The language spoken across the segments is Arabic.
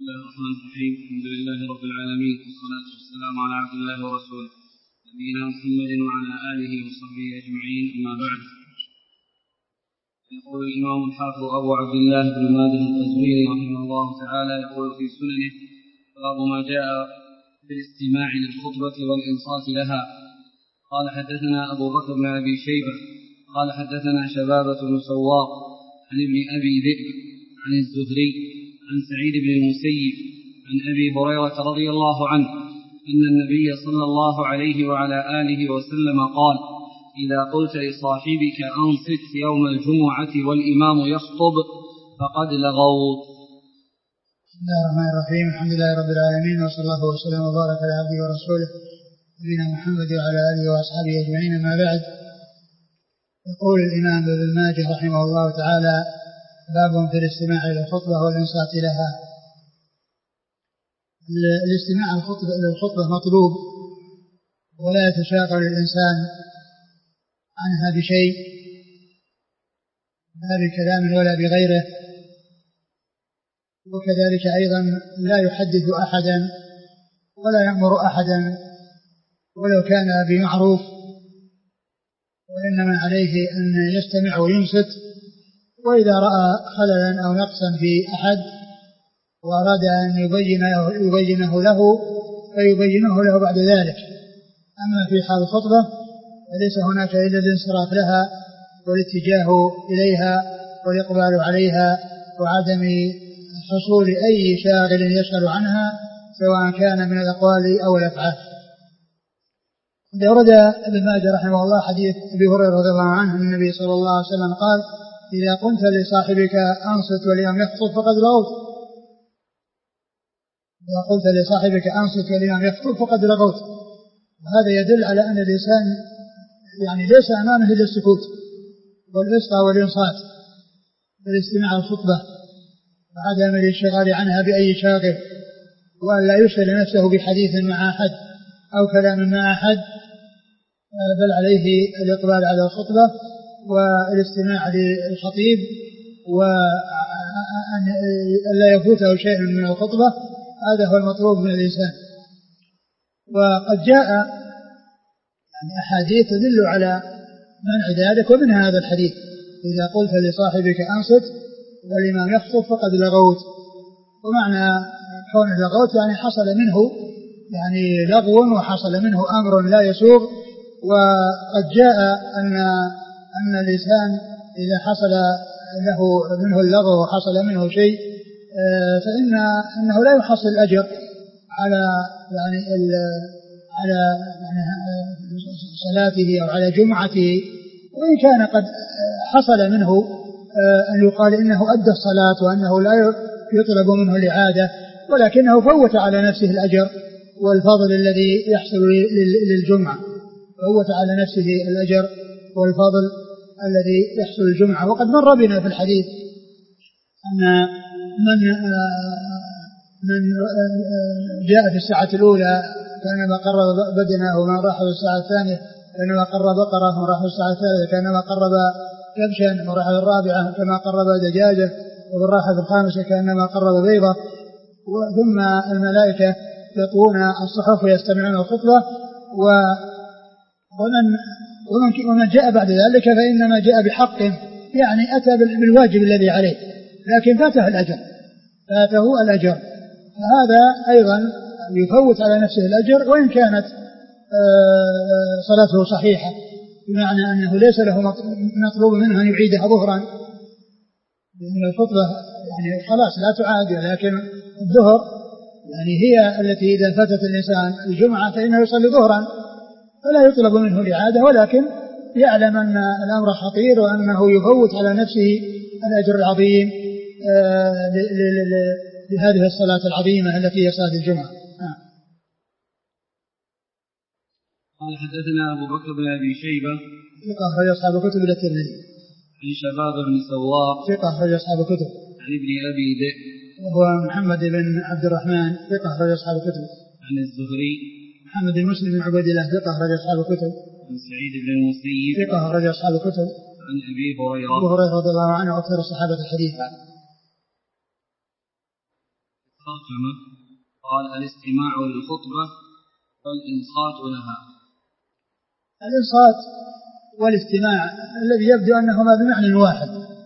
بسم الله الرحمن الرحيم. الحمد لله رب العالمين، والصلاة والسلام على عبد الله ورسوله نبينا محمد وعلى آله وصحبه أجمعين، أما بعد. يقول الإمام الحافظ أبو عبد الله بن ماجه القزويني رحمه الله تعالى يقول في سننه: باب ما جاء في الاستماع للخطبة والإنصات لها. قال حدثنا أبو بكر بن أبي شيبة قال حدثنا شبابة بن سواق عن ابن أبي ذئب عن الزهري عن سعيد بن المسيب عن أبي هريرة رضي الله عنه أن النبي صلى الله عليه وعلى آله وسلم قال: إذا قلت لصاحبك أنصت يوم الجمعة والإمام يخطب فقد لغوت. بسم الله الرحمن الرحيم. الحمد لله رب العالمين، وصلى الله وسلم وبارك على عبده ورسوله نبينا محمد وعلى آله وأصحابه أجمعين، أما بعد. يقول الإمام ابن ماجه رحمه الله تعالى: باب في الاستماع للخطبة والإنصات لها. الاستماع للخطبة مطلوب، ولا يتشاغل الإنسان عنها بشيء، لا بكلام ولا بغيره، وكذلك أيضا لا يحدث أحدا ولا يأمر أحدا ولو كان بمعروف، وإنما عليه أن يستمع وينصت، وإذا رأى خللا أو نقصا في أحد وأراد أن يبينه له فيبينه له بعد ذلك. أما في حال الخطبة فليس هناك إلا الانصراف لها والاتجاه إليها والإقبال عليها، وعدم حصول أي شاغل يشغل عنها سواء كان من الأقوال أو الأفعال. ورد ابن ماجه رحمه الله حديث أبي هريرة رضي الله عنه أن النبي صلى الله عليه وسلم قال: إذا قلت لصاحبك أنصت والإمام يخطب فقد لغوت. إذا قلت لصاحبك أنصت والإمام يخطب فقد لغوت. وهذا يدل على أن الإنسان ليس أمامه إلا السكوت والإصغاء والإنصات والاستماع الخطبة، وعدم الانشغال عنها بأي شاغل، وأن لا يشغل نفسه بحديث مع أحد أو كلام مع أحد، بل عليه الإقبال على الخطبة والاستماع للخطيب، وأن لا يفوته شيء من الخطبة. هذا هو المطلوب من الإنسان. وقد جاء أحاديث تدل على منع ذلك، ومن هذا الحديث: إذا قلت لصاحبك أنصت والإمام يخطب فقد لغوت. ومعنى كون لغوت حصل منه لغو، وحصل منه أمر لا يسوغ. وقد جاء أن الإنسان إذا حصل له منه اللغو وحصل منه شيء فإنه لا يحصل الأجر على صلاته أو على جمعته، وإن كان قد حصل منه أن يقال إنه أدى الصلاة وأنه لا يطلب منه الإعادة، ولكنه فوت على نفسه الأجر والفضل الذي يحصل للجمعة، فوت على نفسه الأجر والفضل الذي يحصل للجمعة. وقد مر بنا في الحديث أن من جاء في الساعة الأولى كانما قرب بدنه، ومن راح في الساعة الثانية كانما قرب بقرة، ومن راح في الساعة الثالثة كانما قرب كبشا، ومن راح في الرابعة كما قرب دجاجة، ومن راح في الخامسة كانما قرب بيضة. ثم الملائكة يطوون الصحف ويستمعون الخطبة. ومن جاء بعد ذلك فإنما جاء بحق، أتى بالواجب الذي عليه، لكن فاته الأجر. فهذا أيضا يفوت على نفسه الأجر، وإن كانت صلاته صحيحة، بمعنى أنه ليس له مطلوب منه أن يعيدها ظهرا، لأن الخطبة خلاص لا تعاد، لكن الظهر هي التي إذا فاتت الإنسان الجمعة فإنه يصلي ظهرا، فلا يطلب منه الإعادة، ولكن يعلم أن الأمر خطير وأنه يفوت على نفسه الأجر العظيم لهذه الصلاة العظيمة التي هي صلاة الجمعة. قال حدثنا أبو بكر بن أبي شيبة ثقة أخرج أصحاب كتب إلا الترمذي. عن شباب بن سواق ثقة أخرج أصحاب كتب. عن ابن أبي ذئب وهو محمد بن عبد الرحمن ثقة أخرج أصحاب كتب. عن الزهري محمد بن مسلم بن عبيد الله ثقة أخرج أصحاب كتب. عن سعيد بن المسيب ثقة أخرج أصحاب كتب. عن أبي هريرة رضي الله عنه أكثر الصحابة الحديث. ترجمة. قال الاستماع للخطبة والإنصات لها. الإنصات والاستماع الذي يبدو أنهما بمعنى واحد،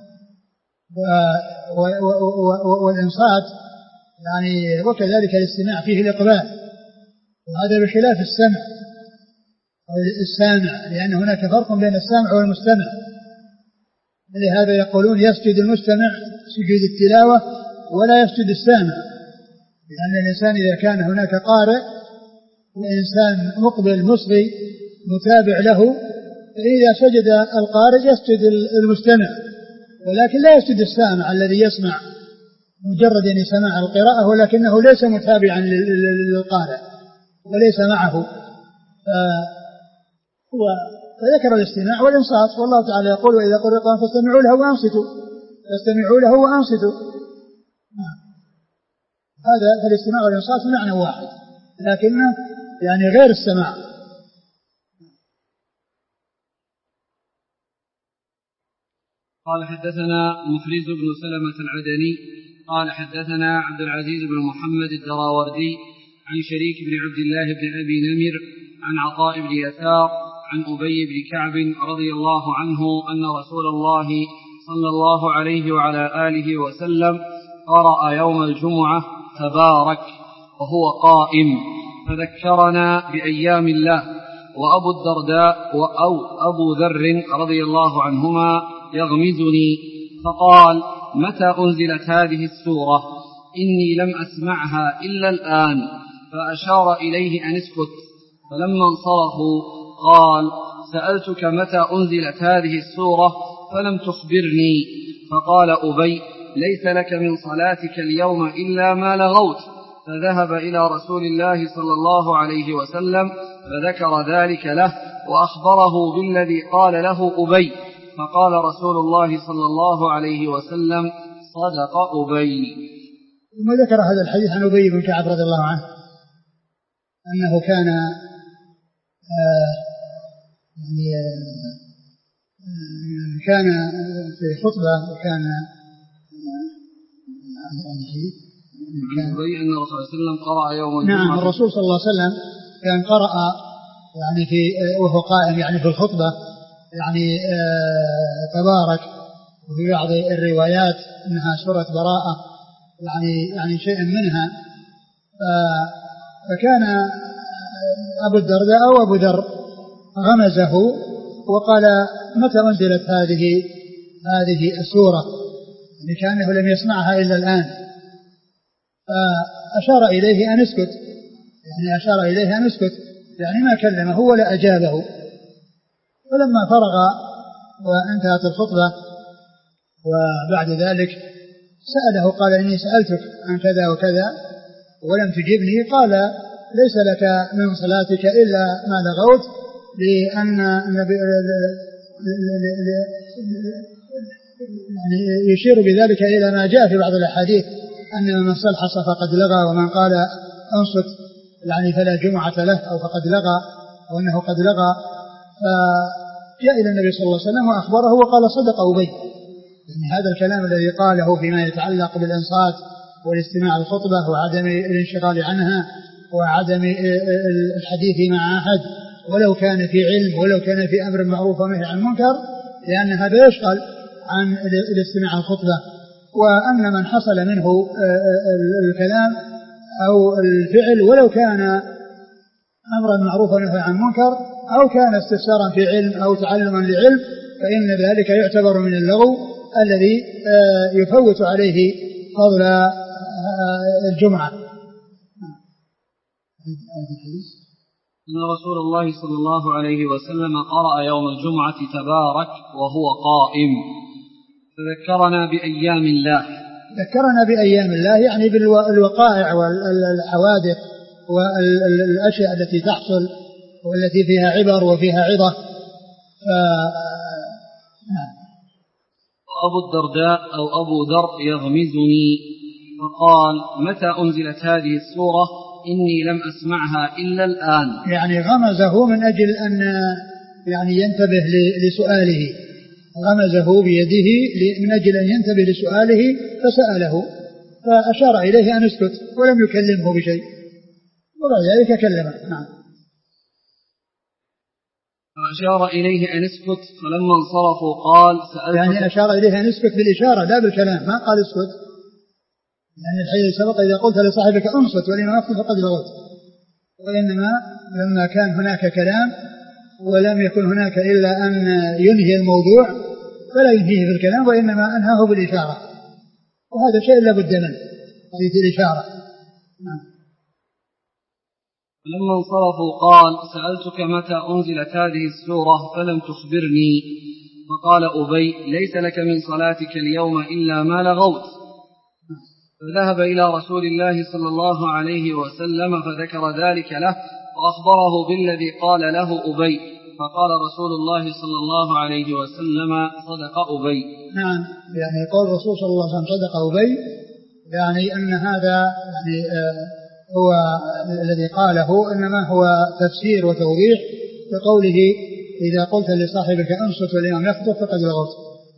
والإنصات يعني وكذلك الاستماع فيه الإقبال، وهذا بخلاف السمع أو السامع، لأن هناك فرق بين السامع والمستمع. لهذا يقولون يسجد المستمع سجود التلاوة ولا يسجد السامع، لأن الإنسان إذا كان هناك قارئ وإنسان مقبل مصغي متابع له، فإذا سجد القارئ يسجد المستمع، ولكن لا يسجد السامع الذي يسمع مجرد أن سماع القراءة ولكنه ليس متابعا للقارئ وليس معه. فذكر الاستماع والإنصات، والله تعالى يقول وإذا قرئ القرآن فاستمعوا له وأنصتوا. هذا فالاستماع والإنصات معنى واحد لكنه يعني غير السماع. قال حدثنا محرز بن سلمة العدني قال حدثنا عبد العزيز بن محمد الدراوردي عن شريك بن عبد الله بن أبي نمر عن عطاء بن يسار عن أبي بن كعب رضي الله عنه أن رسول الله صلى الله عليه وعلى آله وسلم قرأ يوم الجمعة تبارك وهو قائم، فذكرنا بأيام الله. وأبو الدرداء أو أبو ذر رضي الله عنهما يغمزني فقال: متى أنزلت هذه السورة؟ إني لم أسمعها إلا الآن. فأشار إليه أن اسكت، فلما انصرفوا قال: سألتك متى أنزلت هذه السورة فلم تخبرني. فقال أبي: ليس لك من صلاتك اليوم إلا ما لغوت. فذهب إلى رسول الله صلى الله عليه وسلم فذكر ذلك له وأخبره بالذي قال له أبي، فقال رسول الله صلى الله عليه وسلم: صدق أبي. ثم ذكر هذا الحديث عن أبي بن كعب رضي الله عنه أنه كان كان في خطبة وكان أبي أن الرسول صلى الله عليه وسلم قرأ يوم الجمعة. نعم، الرسول صلى الله عليه وسلم كان قرأ يعني وهو قائم يعني في الخطبة يعني تبارك، وفي بعض الروايات أنها سورة براءة يعني شيء منها. فكان أبو الدرداء أو أبو ذر غمزه وقال: متى أنزلت هذه السورة؟ يعني كأنه لم يسمعها إلا الآن. فأشار إليه أن اسكت، يعني ما كلمه ولا أجابه. فلما فرغ وانتهت الخطبة وبعد ذلك سأله قال: إني سألتك عن كذا وكذا ولم تجبني. قال: ليس لك من صلاتك إلا ما لغوت، لأن النبي يعني يشير بذلك إلى ما جاء في بعض الأحاديث أن من صلحص فقد لغى، ومن قال أنصت يعني فلا جمعة له أو فقد لغى أو أنه قد لغى. فجاء إلى النبي صلى الله عليه وسلم وأخبره وقال: صدق أبي. يعني هذا الكلام الذي قاله فيما يتعلق بالإنصات والاستماع الخطبة وعدم الانشغال عنها وعدم الحديث مع أحد ولو كان في علم ولو كان في أمر معروف ونهي عن منكر، لأن هذا يشغل عن الاستماع الخطبة. وأن من حصل منه الكلام أو الفعل ولو كان أمرا معروفا ونهي عن منكر أو كان استفسارا في علم أو تعلما لعلم، فإن ذلك يعتبر من اللغو الذي يفوت عليه فضل الجمعة. أن رسول الله صلى الله عليه وسلم قرأ يوم الجمعة تبارك وهو قائم، فذكرنا بأيام الله. ذكرنا بأيام الله يعني بالوقائع والحوادث والأشياء التي تحصل والتي فيها عبر وفيها عظة. أبو الدرداء أو أبو ذر يغمزني فقال: متى أنزلت هذه السورة؟ إني لم أسمعها إلا الآن. يعني غمزه من أجل أن يعني ينتبه لسؤاله، غمزه بيده من أجل أن ينتبه لسؤاله فسأله، فأشار إليه أن اسكت ولم يكلمه بشيء، وبعد ذلك كلمه. نعم. فأشار إليه أن اسكت، فلما انصرفوا قال سألت، يعني أشار إليه أن اسكت بالإشارة لا بالكلام، ما قال اسكت، يعني الحديث سبق إذا قلت لصاحبك انصت والإمام يقول فقد لغوت، وإنما لما كان هناك كلام ولم يكن هناك إلا أن ينهي الموضوع فلا ينهيه بالكلام، وإنما أنهاه بالإشارة، وهذا شيء لا بد منه، حديث الإشارة. فلما انصرفوا قال سألتك متى أنزلت هذه السورة فلم تخبرني، فقال أبي ليس لك من صلاتك اليوم إلا ما لغوت. فذهب إلى رسول الله صلى الله عليه وسلم فذكر ذلك له وأخبره بالذي قال له أبي، فقال رسول الله صلى الله عليه وسلم صدق أبي. نعم، يعني قول الرسول صلى الله عليه وسلم صدق أبي، يعني أن هذا يعني هو الذي قاله إنما هو تفسير وتوضيح لقوله إذا قلت لصاحبك انصت والإمام يخطب فقد لغوت.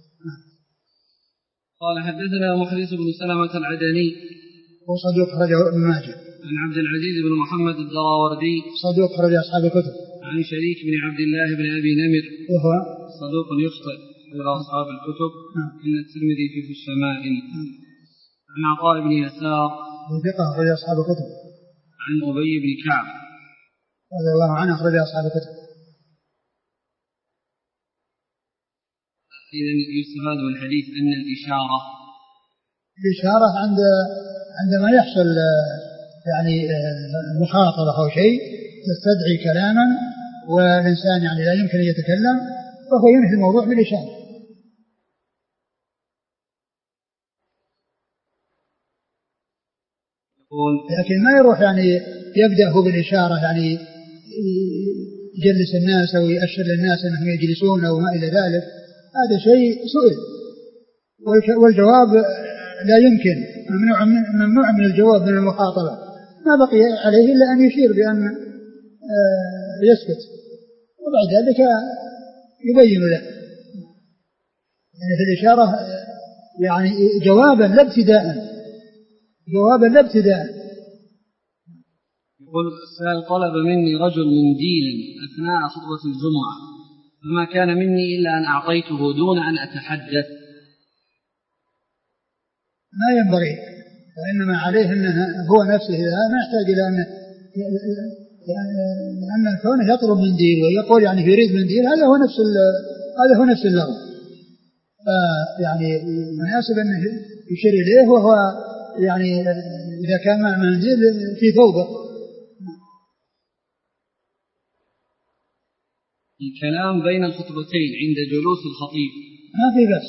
قال حدثنا محرز بن سلمة العدني وصدوق خرجه ابن ماجه. عن عبد العزيز بن محمد الدراوردي صدوق خرج أصحاب الكتب. عن شريك بن عبد الله بن أبي نمر وهو صدوق يخطئ إلى أصحاب الكتب إلا الترمذي في الشمائل. عن عطاء بن يسار وثقة خرج أصحاب الكتب. عن أبي بن كعب رضي الله عنه خرج أصحاب الكتب. إذن يستفاد من الحديث أن الإشارة عندما يحصل يعني مخاطبة أو شيء تستدعي كلاما والإنسان يعني لا يمكن أن يتكلم فهو ينهي الموضوع بالإشارة. لكن ما يروح يعني يبدأ بالإشارة يعني يجلس الناس أو يأشر للناس أنهم يجلسون أو ما إلى ذلك، هذا شيء سئل والجواب لا يمكن، ممنوع من الجواب من المخاطبة، ما بقي عليه إلا أن يشير بأن يسكت وبعد ذلك يبين له، يعني في الإشارة يعني جوابا لا ابتداء. يقول السائل طلب مني رجل منديلا أثناء خطبة الجمعة فما كان مني إلا أن أعطيته دون أن أتحدث. ما ينبغي، وإنما عليه أنه هو نفسه ما يحتاج إلى أن كونه يطلب منديل ويقول يعني يريد منديل، هذا هو نفس اللغو، يعني مناسب أنه يشير إليه وهو يعني إذا كان مع منديل في ثوبه. الكلام بين الخطبتين عند جلوس الخطيب ما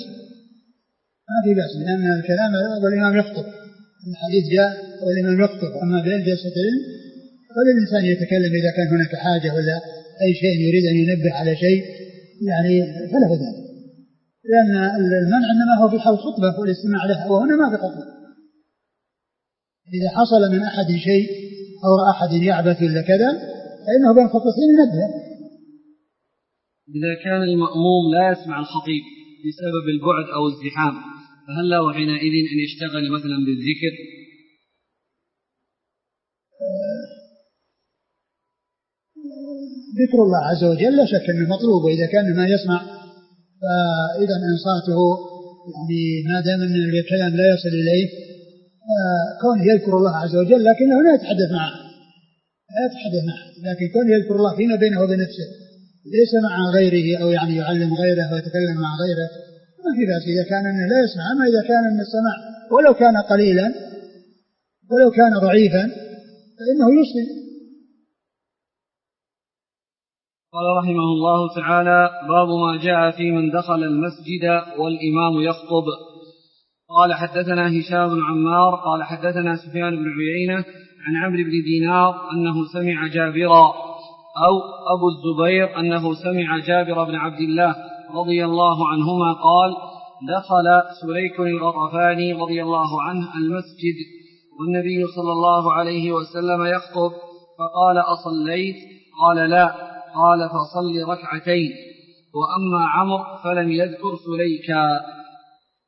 في بأس لأن الكلام والإمام يخطب، الحديث جاء والإمام يخطب، أما بين جلستين فللإنسان يتكلم إذا كان هناك حاجة ولا أي شيء يريد أن ينبه على شيء يعني فله ذلك، لأن المنع إنما هو في حال خطبة والاستماع لها، وهنا ما في خطبة. إذا حصل من أحد شيء أو أحد يعبث ولا كذا فإنه بين خطبتين ينبه. إذا كان المأموم لا يسمع الخطيب بسبب البعد أو الزحام فهل له حينئذ أن يشتغل مثلا بالذكر؟ ذكر الله عز وجل لا شك أنه مطلوب، وإذا كان ما يسمع فإذا إنصاته يعني ما دام أن الكلام لا يصل إليه كونه يذكر الله عز وجل لكنه لا يتحدث معه لكن كونه يذكر الله فيما بينه وبين نفسه ليس مع غيره أو يعني يعلم غيره ويتكلم مع غيره ما في بأس إذا كان أنه لا يسمع. أما إذا كان أن السماع ولو كان قليلا ولو كان ضعيفا فإنه يصلي. قال رحمه الله تعالى باب ما جاء في من دخل المسجد والإمام يخطب. قال حدثنا هشام بن عمار قال حدثنا سفيان بن عيينة عن عمرو بن دينار أنه سمع جابرا أو أبو الزبير أنه سمع جابر بن عبد الله رضي الله عنهما قال دخل سليك الغطفاني رضي الله عنه المسجد والنبي صلى الله عليه وسلم يخطب فقال أصليت؟ قال لا. قال فصل ركعتين. وأما عمرو فلم يذكر سليكا.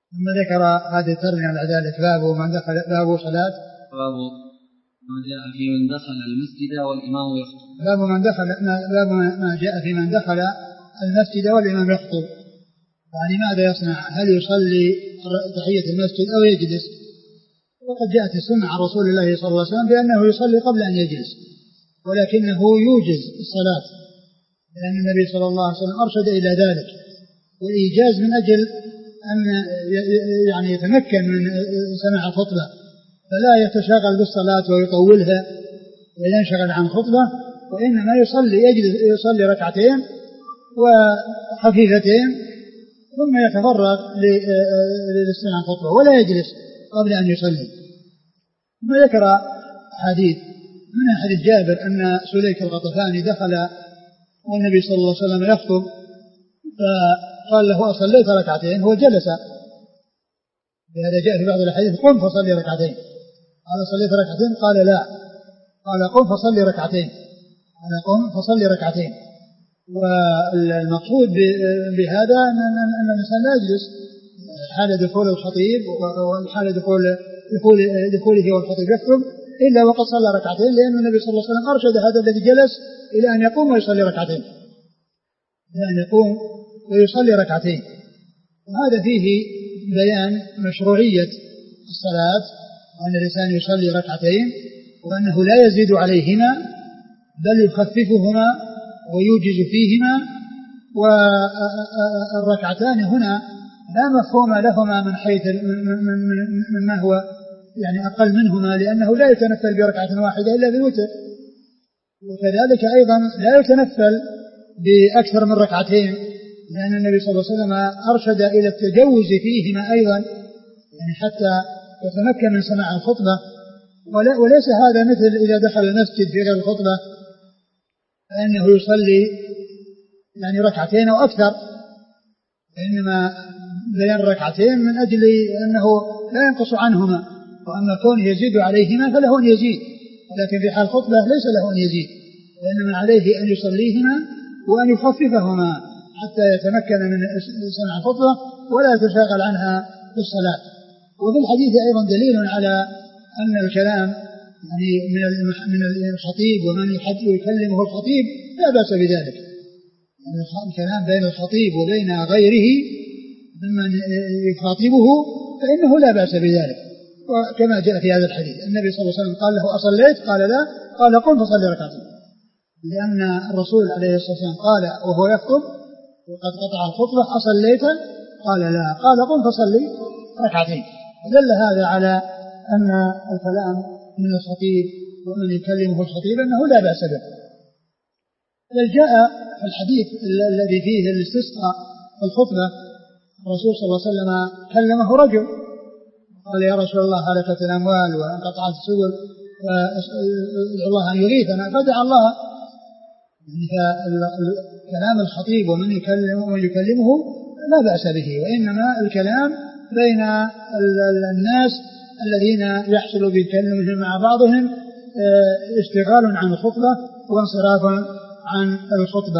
ثم ذكر هذه الترجمة على ذلك باب صلاة باب ما جاء في من دخل المسجد والإمام يخطب. باب ما جاء في من دخل المسجد والإمام يخطب، يعني ماذا يصنع؟ هل يصلي تحية المسجد أو يجلس؟ وقد جاءت السنة عن رسول الله صلى الله عليه وسلم بأنه يصلي قبل أن يجلس، ولكنه يوجز الصلاة، لأن النبي صلى الله عليه وسلم أرشد إلى ذلك، والإيجاز من أجل أن يعني يتمكن من سماع الخطبة، فلا يتشاغل بالصلاة ويطولها وينشغل عن خطبة، وإنما يصلي ركعتين وخفيفتين ثم يتفرغ للاستماع الخطبة ولا يجلس قبل أن يصلي. ثم ذكر حديث من حديث جابر أن سليك الغطفاني دخل والنبي صلى الله عليه وسلم يخطب، فقال له أصليت ركعتين؟ هو جلس، لهذا جاء في بعض الحديث قم فصلي ركعتين، قال صليت ركعتين؟ قال لا، قال قم فصلي ركعتين، قال قم فصلي ركعتين. والمقصود بهذا أن الإنسان لا يجلس حال دخول الخطيب وحال دخوله والخطيب يخطب إلا وقد صلى ركعتين، لأن النبي صلى الله عليه وسلم أرشد هذا الذي جلس إلى أن يقوم ويصلي ركعتين، وهذا فيه بيان مشروعية الصلاة، وأن الإنسان يصلي ركعتين وأنه لا يزيد عليهما بل يخففهما ويوجز فيهما. والركعتان هنا لا مفهوم لهما من حيث مما هو يعني أقل منهما، لأنه لا يتنفل بركعة واحدة إلا بالوتر، وكذلك أيضا لا يتنفل بأكثر من ركعتين، لأن النبي صلى الله عليه وسلم أرشد إلى التجوز فيهما أيضا، يعني حتى يتمكن من سماع الخطبة. وليس هذا مثل إذا دخل المسجد في غير الخطبة فإنه يصلي يعني ركعتين أو أكثر، إنما بين ركعتين من أجل أنه لا ينقص عنهما، وأما كونه يزيد عليهما فله أن يزيد، ولكن في حال الخطبة ليس له أن يزيد، وإنما عليه أن يصليهما وأن يخففهما حتى يتمكن من سماع الخطبة ولا يتشاغل عنها في الصلاة. وفي الحديث أيضا دليل على أن الكلام يعني من الخطيب ومن يكلمه الخطيب لا بأس بذلك، يعني الكلام بين الخطيب وبين غيره ممن يخاطبه فإنه لا بأس بذلك. وكما جاء في هذا الحديث النبي صلى الله عليه وسلم قال له أصليت؟ قال لا، قال قم فصلي ركعتين، لأن الرسول عليه الصلاة والسلام قال وهو يخطب وقد قطع الخطبة أصليت؟ قال لا، قال قم فصلي ركعتين. دل هذا على أن الكلام من الخطيب ومن يكلمه الخطيب أنه لا بأس به. بل جاء الحديث الذي فيه الاستسقاء في الخطبة الرسول صلى الله عليه وسلم كلمه رجل قال يا رسول الله هلكت الأموال وانقطعت السبل فادعو الله أن يغيثنا، فدعا الله. كلام الخطيب ومن يكلمه لا بأس به، وإنما الكلام بين الناس الذين يحصل بكلمهم مع بعضهم اشتغال عن الخطبة وانصراف عن الخطبة.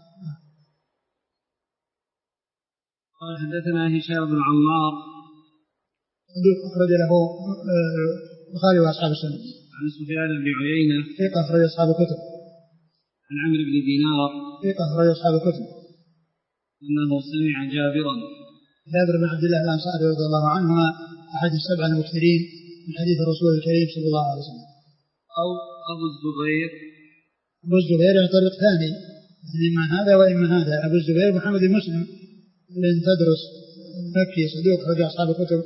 قال حدثنا هشام بن عمار أخرج له البخاري وأصحاب السنة. عن سفيان بن عيينة ثقة أخرج أصحاب الكتب. عن عمرو بن دينار ثقة أخرج أصحاب الكتب. أنه سمع جابر بن عبد الله الأنصاري رضي الله عنهما أحد السبع المكثرين من حديث الرسول الكريم صلى الله عليه وسلم. أو أبو الزبير يعني طريق ثاني، يعني إما هذا وإما هذا. أبو الزبير محمد بن مسلم بن تدرس مكي صدوق أخرج أصحاب الكتب.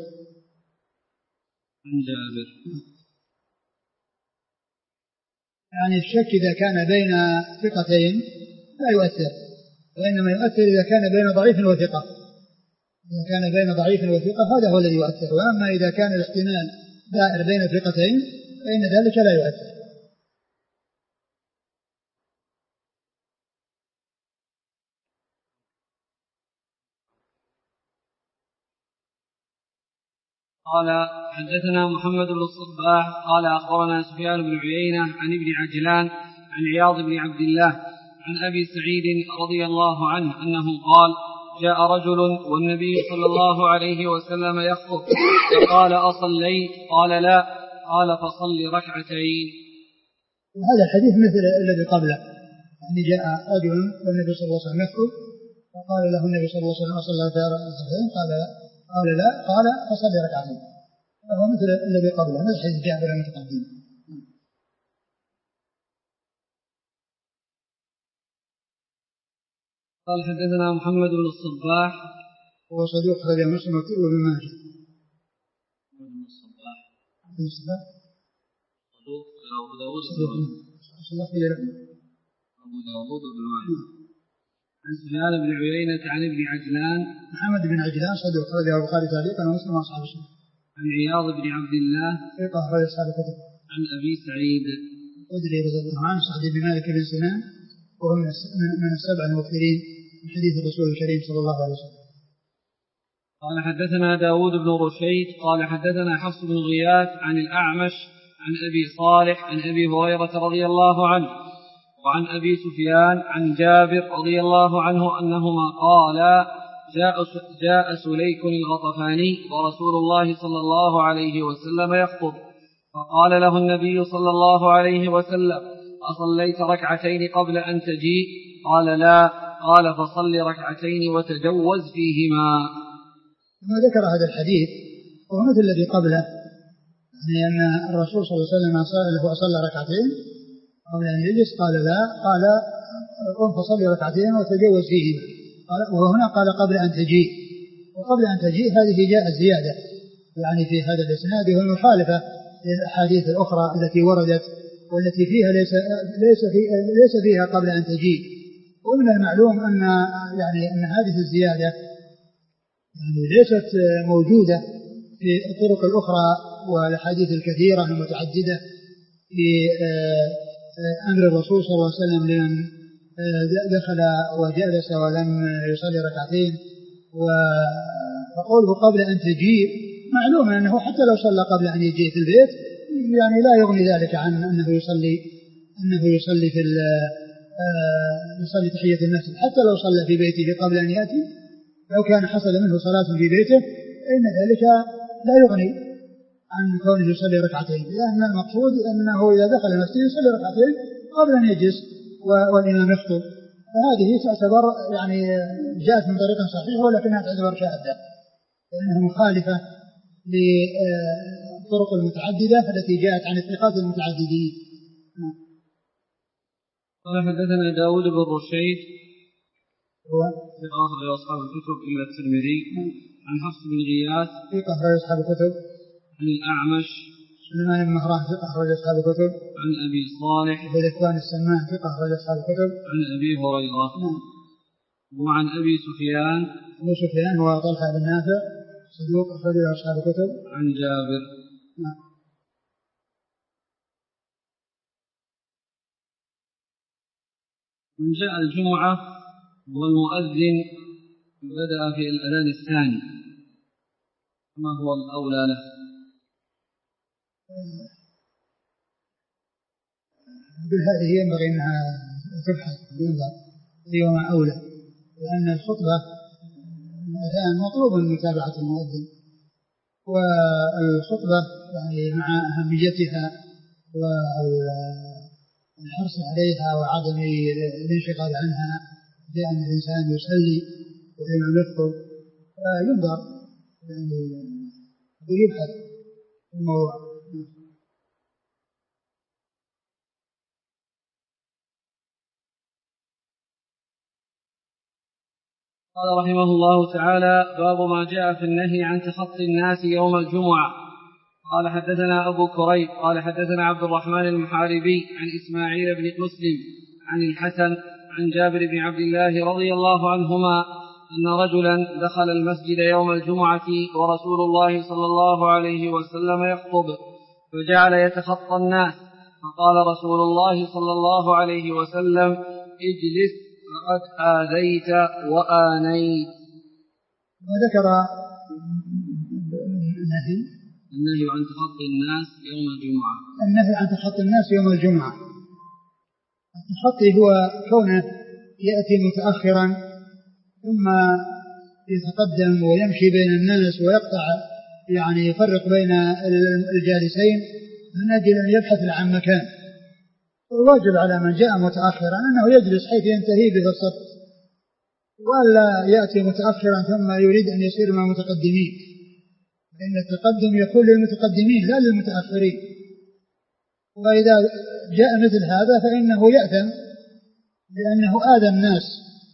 عن جابر يعني الشك إذا كان بين ثقتين لا يؤثر، وإنما يؤثر إذا كان بين ضعيف وثقة. إذا كان بين ضعيف وثقة هذا هو الذي يؤثر، وأما إذا كان الاحتمال دائر بين ثقتين فإن ذلك لا يؤثر. قال حدثنا محمد بن الصباح قال أخبرنا سفيان بن عيينة عن ابن عجلان عن عياض بن عبد الله عن أبي سعيد رضي الله عنه أنه قال جاء رجل والنبي صلى الله عليه وسلم يخطب فقال أصليت؟ قال لا. قال فصل ركعتين. وهذا الحديث مثل الذي قبله، يعني جاء رجل والنبي صلى الله عليه وسلم يخطب فقال له النبي صلى الله عليه وسلم أصلى ركعتين؟ قال لا. قال فصل ركعتين. فهو مثل الذي قبله، مثل حديث جابر المتقدم. قال حدثنا محمد بن الصباح هو صدوق أخرج مسلم وابن ماجه. صدوق أبو داود بن ماجه. عن سفيان بن عيينة عن ابن عجلان. محمد بن عجلان صدوق أخرج البخاري تعليقا ومسلم وأصحاب السنن. عن عياض بن عبد الله ثقة أخرج أصحاب الكتب. عن أبي سعيد الخدري رضي الله عنه سعد بن مالك بن سنان وهو من السبع المكثرين من حديث الرسول الكريم صلى الله عليه وسلم. قال حدثنا داود بن رشيد قال حدثنا حفص بن غياث عن الأعمش عن أبي صالح عن أبي هريرة رضي الله عنه وعن أبي سفيان عن جابر رضي الله عنه أنهما قالا جاء سليك الغطفاني ورسول الله صلى الله عليه وسلم يخطب فقال له النبي صلى الله عليه وسلم أصليت ركعتين قبل أن تجيء؟ قال لا. قال فصل ركعتين وتجوز فيهما. ثم ذكر هذا الحديث وهو مثل الذي قبله، يعني أن الرسول صلى الله عليه وسلم أصلى ركعتين قبل أن يجلس؟ قال لا. قال قم فصل ركعتين وتجوز فيهما. وهنا قال قبل أن تجيء، وقبل أن تجيء هذه جاء الزيادة يعني في هذا الإسناد، وهي مخالفة للأحاديث الأخرى التي وردت والتي فيها ليس فيها قبل أن تجيء. ومن المعلوم أن هذه الزيادة يعني ليست موجودة في الطرق الأخرى والأحاديث الكثيرة المتعددة في أمر الرسول صلى الله عليه وسلم لمن دخل وجلس ولم يصلي ركعتين. وقوله قبل أن تجيء معلوم أنه حتى لو صلى قبل أن يجيء في البيت يعني لا يغني ذلك عن أنه يصلي يصلي تحية المسجد، حتى لو صلى في بيته قبل أن يأتي، لو كان حصل منه صلاة في بيته فإن ذلك لا يغني عن كونه يصلي ركعتين، لأن المقصود أنه إذا دخل المسجد يصلي ركعتين قبل أن يجلس والإمام يخطب. فهذه تعتبر يعني جاءت من طريق صحيح ولكنها تعتبر شاذة لأنها مخالفة للطرق المتعددة التي جاءت عن الثقات المتعددين. قال حدثنا داود بن رشيد هو ثقة أخرج أصحاب الكتب إلا الترمذي عن حفص بن غياث ثقة أخرج أصحاب الكتب عن الأعمش سليمان بن مهران ثقة أخرج أصحاب الكتب عن أبي صالح ذكوان السمان ثقة أخرج أصحاب الكتب عن أبي هريرة وعن أبي سفيان. أبو سفيان هو طلحة بن نافع صدوق أخرج أصحاب الكتب عن جابر. من جاء الجمعة والمؤذن بدأ في الأذان الثاني ما هو الأولى له؟ بهذه ينبغي أنها تبحث بينظر أيهما أولى، لأن الخطبة الأذان مطلوب من متابعة المؤذن، والخطبة يعني مع أهميتها والحرص عليها وعدم الانشغال عنها بأن الإنسان يصلي والإمام يخطب ينظر يعني ويبحث الموضوع. قال رحمه الله تعالى باب ما جاء في النهي عن تخطي الناس يوم الجمعة. قال حدثنا أبو كريب قال حدثنا عبد الرحمن المحاربي عن إسماعيل بن مسلم عن الحسن عن جابر بن عبد الله رضي الله عنهما أن رجلا دخل المسجد يوم الجمعة ورسول الله صلى الله عليه وسلم يخطب فجعل يتخطى الناس فقال رسول الله صلى الله عليه وسلم اجلس فقد آذيت وآنيت. وذكر النهي عن تخطي الناس يوم الجمعة. النهي عن تخطي الناس يوم الجمعة. التخطي هو كونه يأتي متأخرا ثم يتقدم ويمشي بين الناس ويقطع يعني يفرق بين الجالسين من أجل أن يبحث عن مكان. والواجب على من جاء متأخرا أنه يجلس حيث ينتهي به الصف، ولا يأتي متأخرا ثم يريد أن يصير مع المتقدمين، لأن التقدم يكون للمتقدمين لا للمتأخرين. وإذا جاء مثل هذا فإنه يأثم لأنه آذى الناس.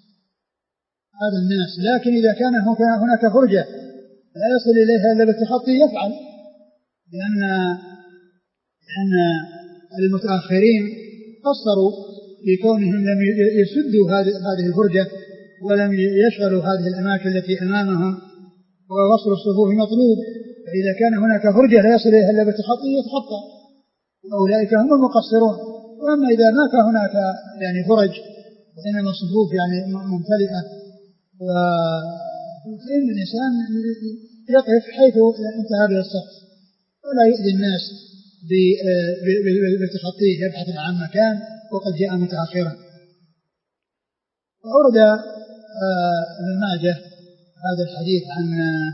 لكن إذا كان هناك فرجة لا يصل إليها إلا بالتخطي يفعل، لأن المتأخرين قصروا في كونهم لم يسدوا هذه الفرجة ولم يشغلوا هذه الأماكن التي أمامهم، ووصل الصفوف مطلوب. فإذا كان هناك فرجة لا يصل إليها إلا بالتخطي يتخطى، أولئك هم المقصرون. وأما إذا ما كان هناك يعني فرج وإنما الصفوف يعني ممتلئة، فإن الإنسان يقف حيث انتهى به الصف ولا يؤذي الناس بالتخطيه يبحث عن مكان وقد جاء متأخرا. وأورد ابن ماجه هذا الحديث عن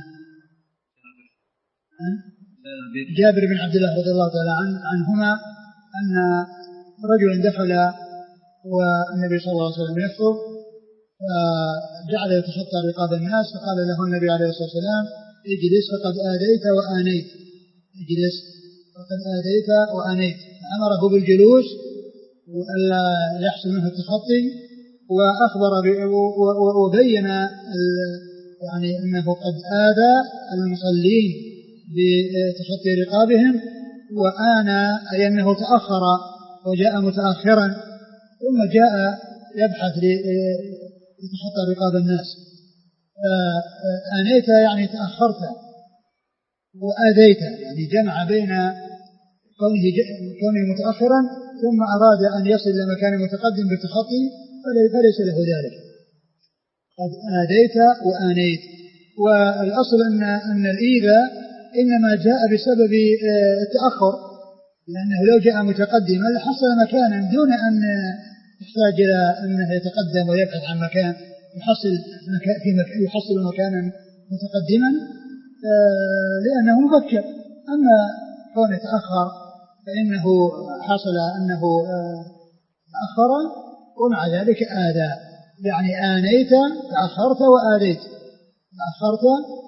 جابر بن عبد الله رضي الله تعالى عنهما أن رجل دخل والنبي صلى الله عليه وسلم يخطب فجعل يتخطى رقاب الناس، فقال له النبي عليه الصلاة والسلام اجلس فقد آذيت وآنيت، اجلس فقد آذيت وآنيت. أمره بالجلوس وألا يحصل منه التخطي، وأخبر وبين يعني أنه قد آذى المصلين بتخطي رقابهم، وآنى أي أنه تأخر وجاء متأخرا ثم جاء يبحث لتخطى رقاب الناس. آنيت يعني تأخرت، وآذيت يعني جمع بين كونه متأخرا ثم أراد أن يصل إلى مكان متقدم بالتخطي فليس له ذلك. قد آذيت وآنيت. والأصل أن الإيذاء إنما جاء بسبب التأخر، لأنه لو جاء متقدما لحصل مكانا دون أن يحتاج إلى أنه يتقدم ويبحث عن مكان، يحصل مكانا متقدما لأنه مفكر. أما كون يتأخر فإنه حصل أنه تأخر ومع ذلك آذى، يعني آنيت تأخرت وآذيت. تأخرت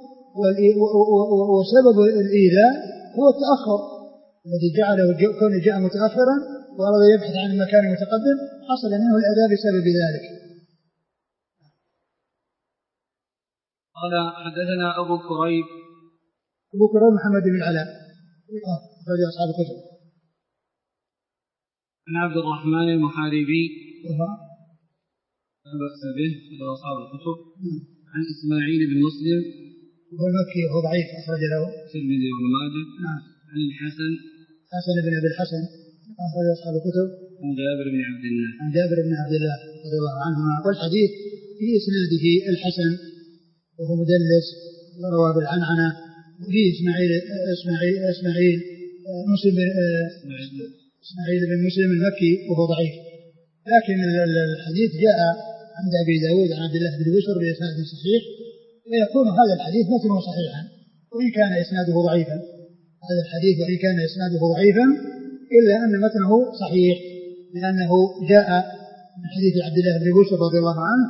وسبب الإيذاء هو التأخر الذي جعله كون جاء متأخرا وأراد يبحث عن مكان متقدم، حصل منه الأذى بسبب ذلك. قال حدثنا أبو كريب محمد بن علاء رضي أصحاب الكتب. عن عبد الرحمن المحاربي لا بأس به أصحاب الكتب. عن إسماعيل بن مسلم وهو المكي وهو ضعيف أخرج له الترمذي وابن ماجه. عن الحسن بن أبي الحسن أخرج أصحاب الكتب. عن جابر بن عبد الله رضي الله عنهما. والحديث في إسناده الحسن وهو مدلس وروى بالعنعنة، وفيه إسماعيل بن مسلم المكي وهو ضعيف. لكن الحديث جاء عند أبي داود عن عبد الله بن بشر بإسناد صحيح، ويكون هذا الحديث متنه صحيحا وإن كان إسناده ضعيفا. هذا الحديث وإن كان إسناده ضعيفا إلا أن متنه صحيح، لأنه جاء من حديث عبد الله بن بشر رضي الله عنه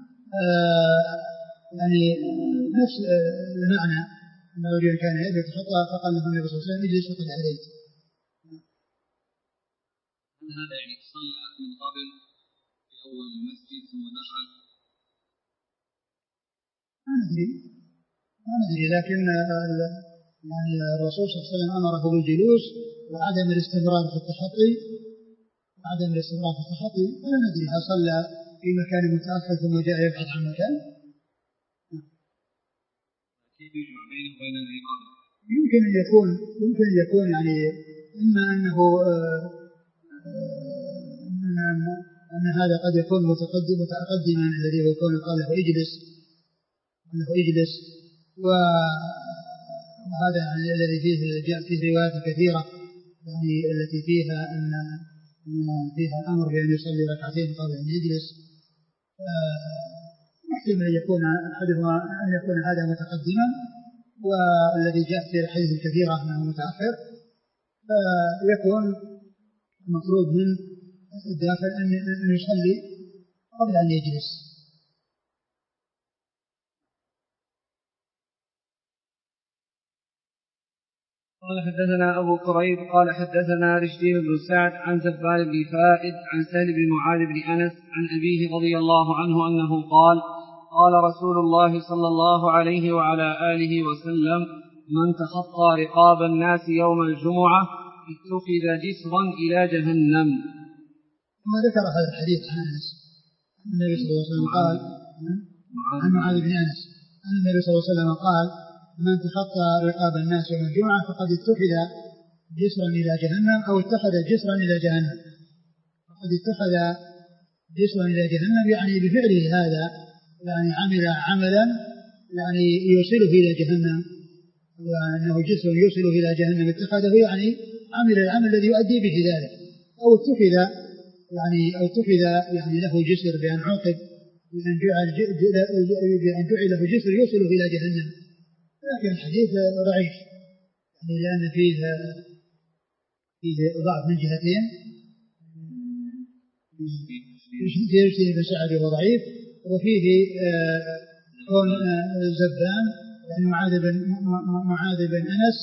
يعني نفس المعنى، أن رجلا كان يتخطى فقال له النبي صلى الله عليه وسلم اجلس فقد آذيت. هذا يعني صلى من قبل في أول المسجد ثم دخل؟ ما ندري لكن يعني الرسول صلى الله عليه وسلم أمره بالجلوس وعدم الاستمرار في التخطي ولا ندري هل صلى في مكان متأخر ثم جاء يبحث عن مكان. كيف يجمع بينه وبين الإقامة؟ يمكن أن يكون يعني إما أنه أن هذا قد يكون متقدما الذي هو كونه قال له اجلس، وهذا يعني الذي جاء فيه روايات كثيرة يعني التي فيها أن فيها أمر بأن يصلي ركعتين قبل أن يجلس. يحتمل أن يكون أحدهما أن يكون هذا متقدما والذي جاء في الحديث الكثيرة أنه متأخر، فيكون المطلوب من الداخل أن يصلي قبل أن يجلس. قال حدثنا أبو كريب قال حدثنا رشدين بن سعد عن زبان بن فائد عن سهل بن معاذ بن أنس عن أبيه رضي الله عنه أنه قال قال رسول الله صلى الله عليه وعلى آله وسلم من تخطى رقاب الناس يوم الجمعة اتخذ جسرا إلى جهنم. ثم ذكر هذا الحديث عن أنس النبي صلى الله عليه وسلم قال عن معاذ بن أنس أن النبي صلى الله عليه وسلم قال من تخطى رقاب الناس يوم الجمعة فقد اتخذ جسرا إلى جهنم أو اتخذ جسرا إلى جهنم. فقد اتخذ جسرا إلى جهنم يعني بفعله هذا يعني عمل عملا يعني يوصله إلى جهنم، وأنه جسر يوصله إلى جهنم اتخذه يعني عمل العمل الذي يؤدي به ذلك، أو اتخذ يعني له جسر بأن عوقب بأن جعل له جسر يوصله إلى جهنم. لكن الحديث ضعيف يعني لأن فيه ضعف من جهتين، فيه بن سعد وهو ضعيف، وفيه كون زبان يعني معاذ بن أنس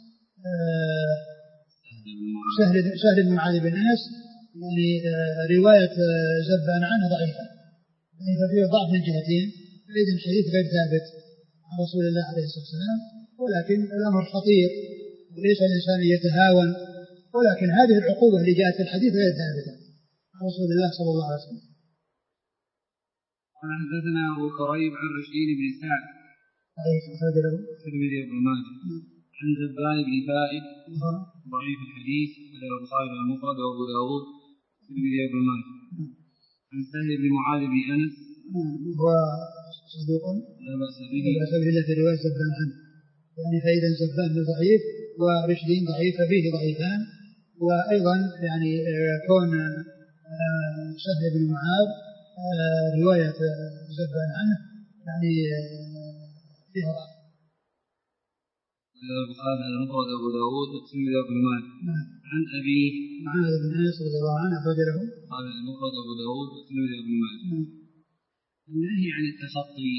سهل بن معاذ بن أنس يعني رواية زبان عنه ضعيفة، يعني ففيه ضعف من جهتين، فإذن الحديث غير ثابت عن رسول الله عليه الصلاة والسلام، ولكن الأمر خطير وليس الإنسان يتهاون، ولكن هذه العقوبة اللي جاءت في الحديث غير ثابتة عن رسول الله صلى الله عليه وسلم. قال حدثنا أبو كريب عن رشدين بن سعد ضعيف أخرج له الترمذي وابن ماجه عن زبان بن فائد ضعيف الحديث وله البخاري المفرد وأبو داود الترمذي وابن ماجه عن سهل بن معاذ بن أنس هو صدوق لا بأس به إلا في رواية زبان عنه، يعني فإذا زبان ضعيف ورشدين ضعيف فيه ضعيفان، وأيضا يعني كون سهل بن معاذ رواية زبان عنه يعني فيها ضعف. البخاري المفرد وأبو داود الترمذي وابن ماجه عن أبيه معاذ بن أنس رضي الله عنه أخرج له قال المفرد وأبو داود الترمذي وابن ماجه. النهي عن التخطي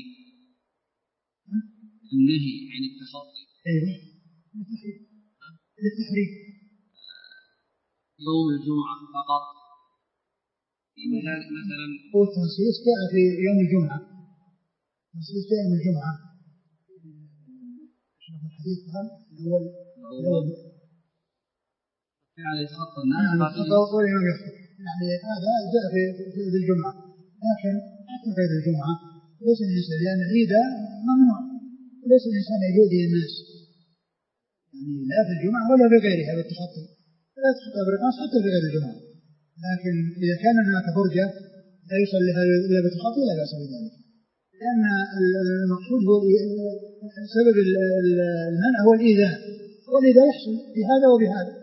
أيوه للتحريم يوم الجمعة فقط، مثلا هو التنصيص جاء في يوم الجمعة، التنصيص جاء يوم الجمعة. شوف الحديث قال الأول يعني يتخطى الناس واليوم يخطئ، يعني هذا جاء في الجمعة، لكن حتى غير الجمعة ليس الإنسان لأن العيد ممنوع، وليس الإنسان يؤذي الناس يعني لا في الجمعة ولا في غيرها بالتخطي، لا يتخطى بالرقاص حتى في غير الجمعة، لكن إذا كان هناك فرجة لا يصلي إلا بالتخطي لا بأس بذلك، لأن المقصود هو سبب المنع هو الإيذاء، والإيذاء يحصل بهذا وبهذا.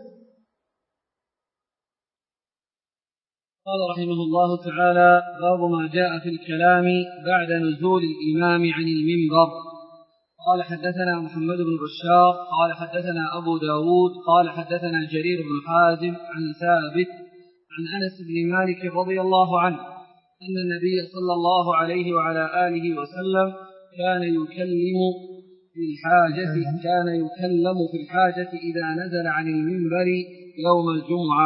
قال رحمه الله تعالى باب ما جاء في الكلام بعد نزول الإمام عن المنبر. قال حدثنا محمد بن بشار قال حدثنا أبو داود قال حدثنا جرير بن حازم عن ثابت عن أنس بن مالك رضي الله عنه أن النبي صلى الله عليه وعلى آله وسلم كان يكلم في الحاجة إذا نزل عن المنبر يوم الجمعة.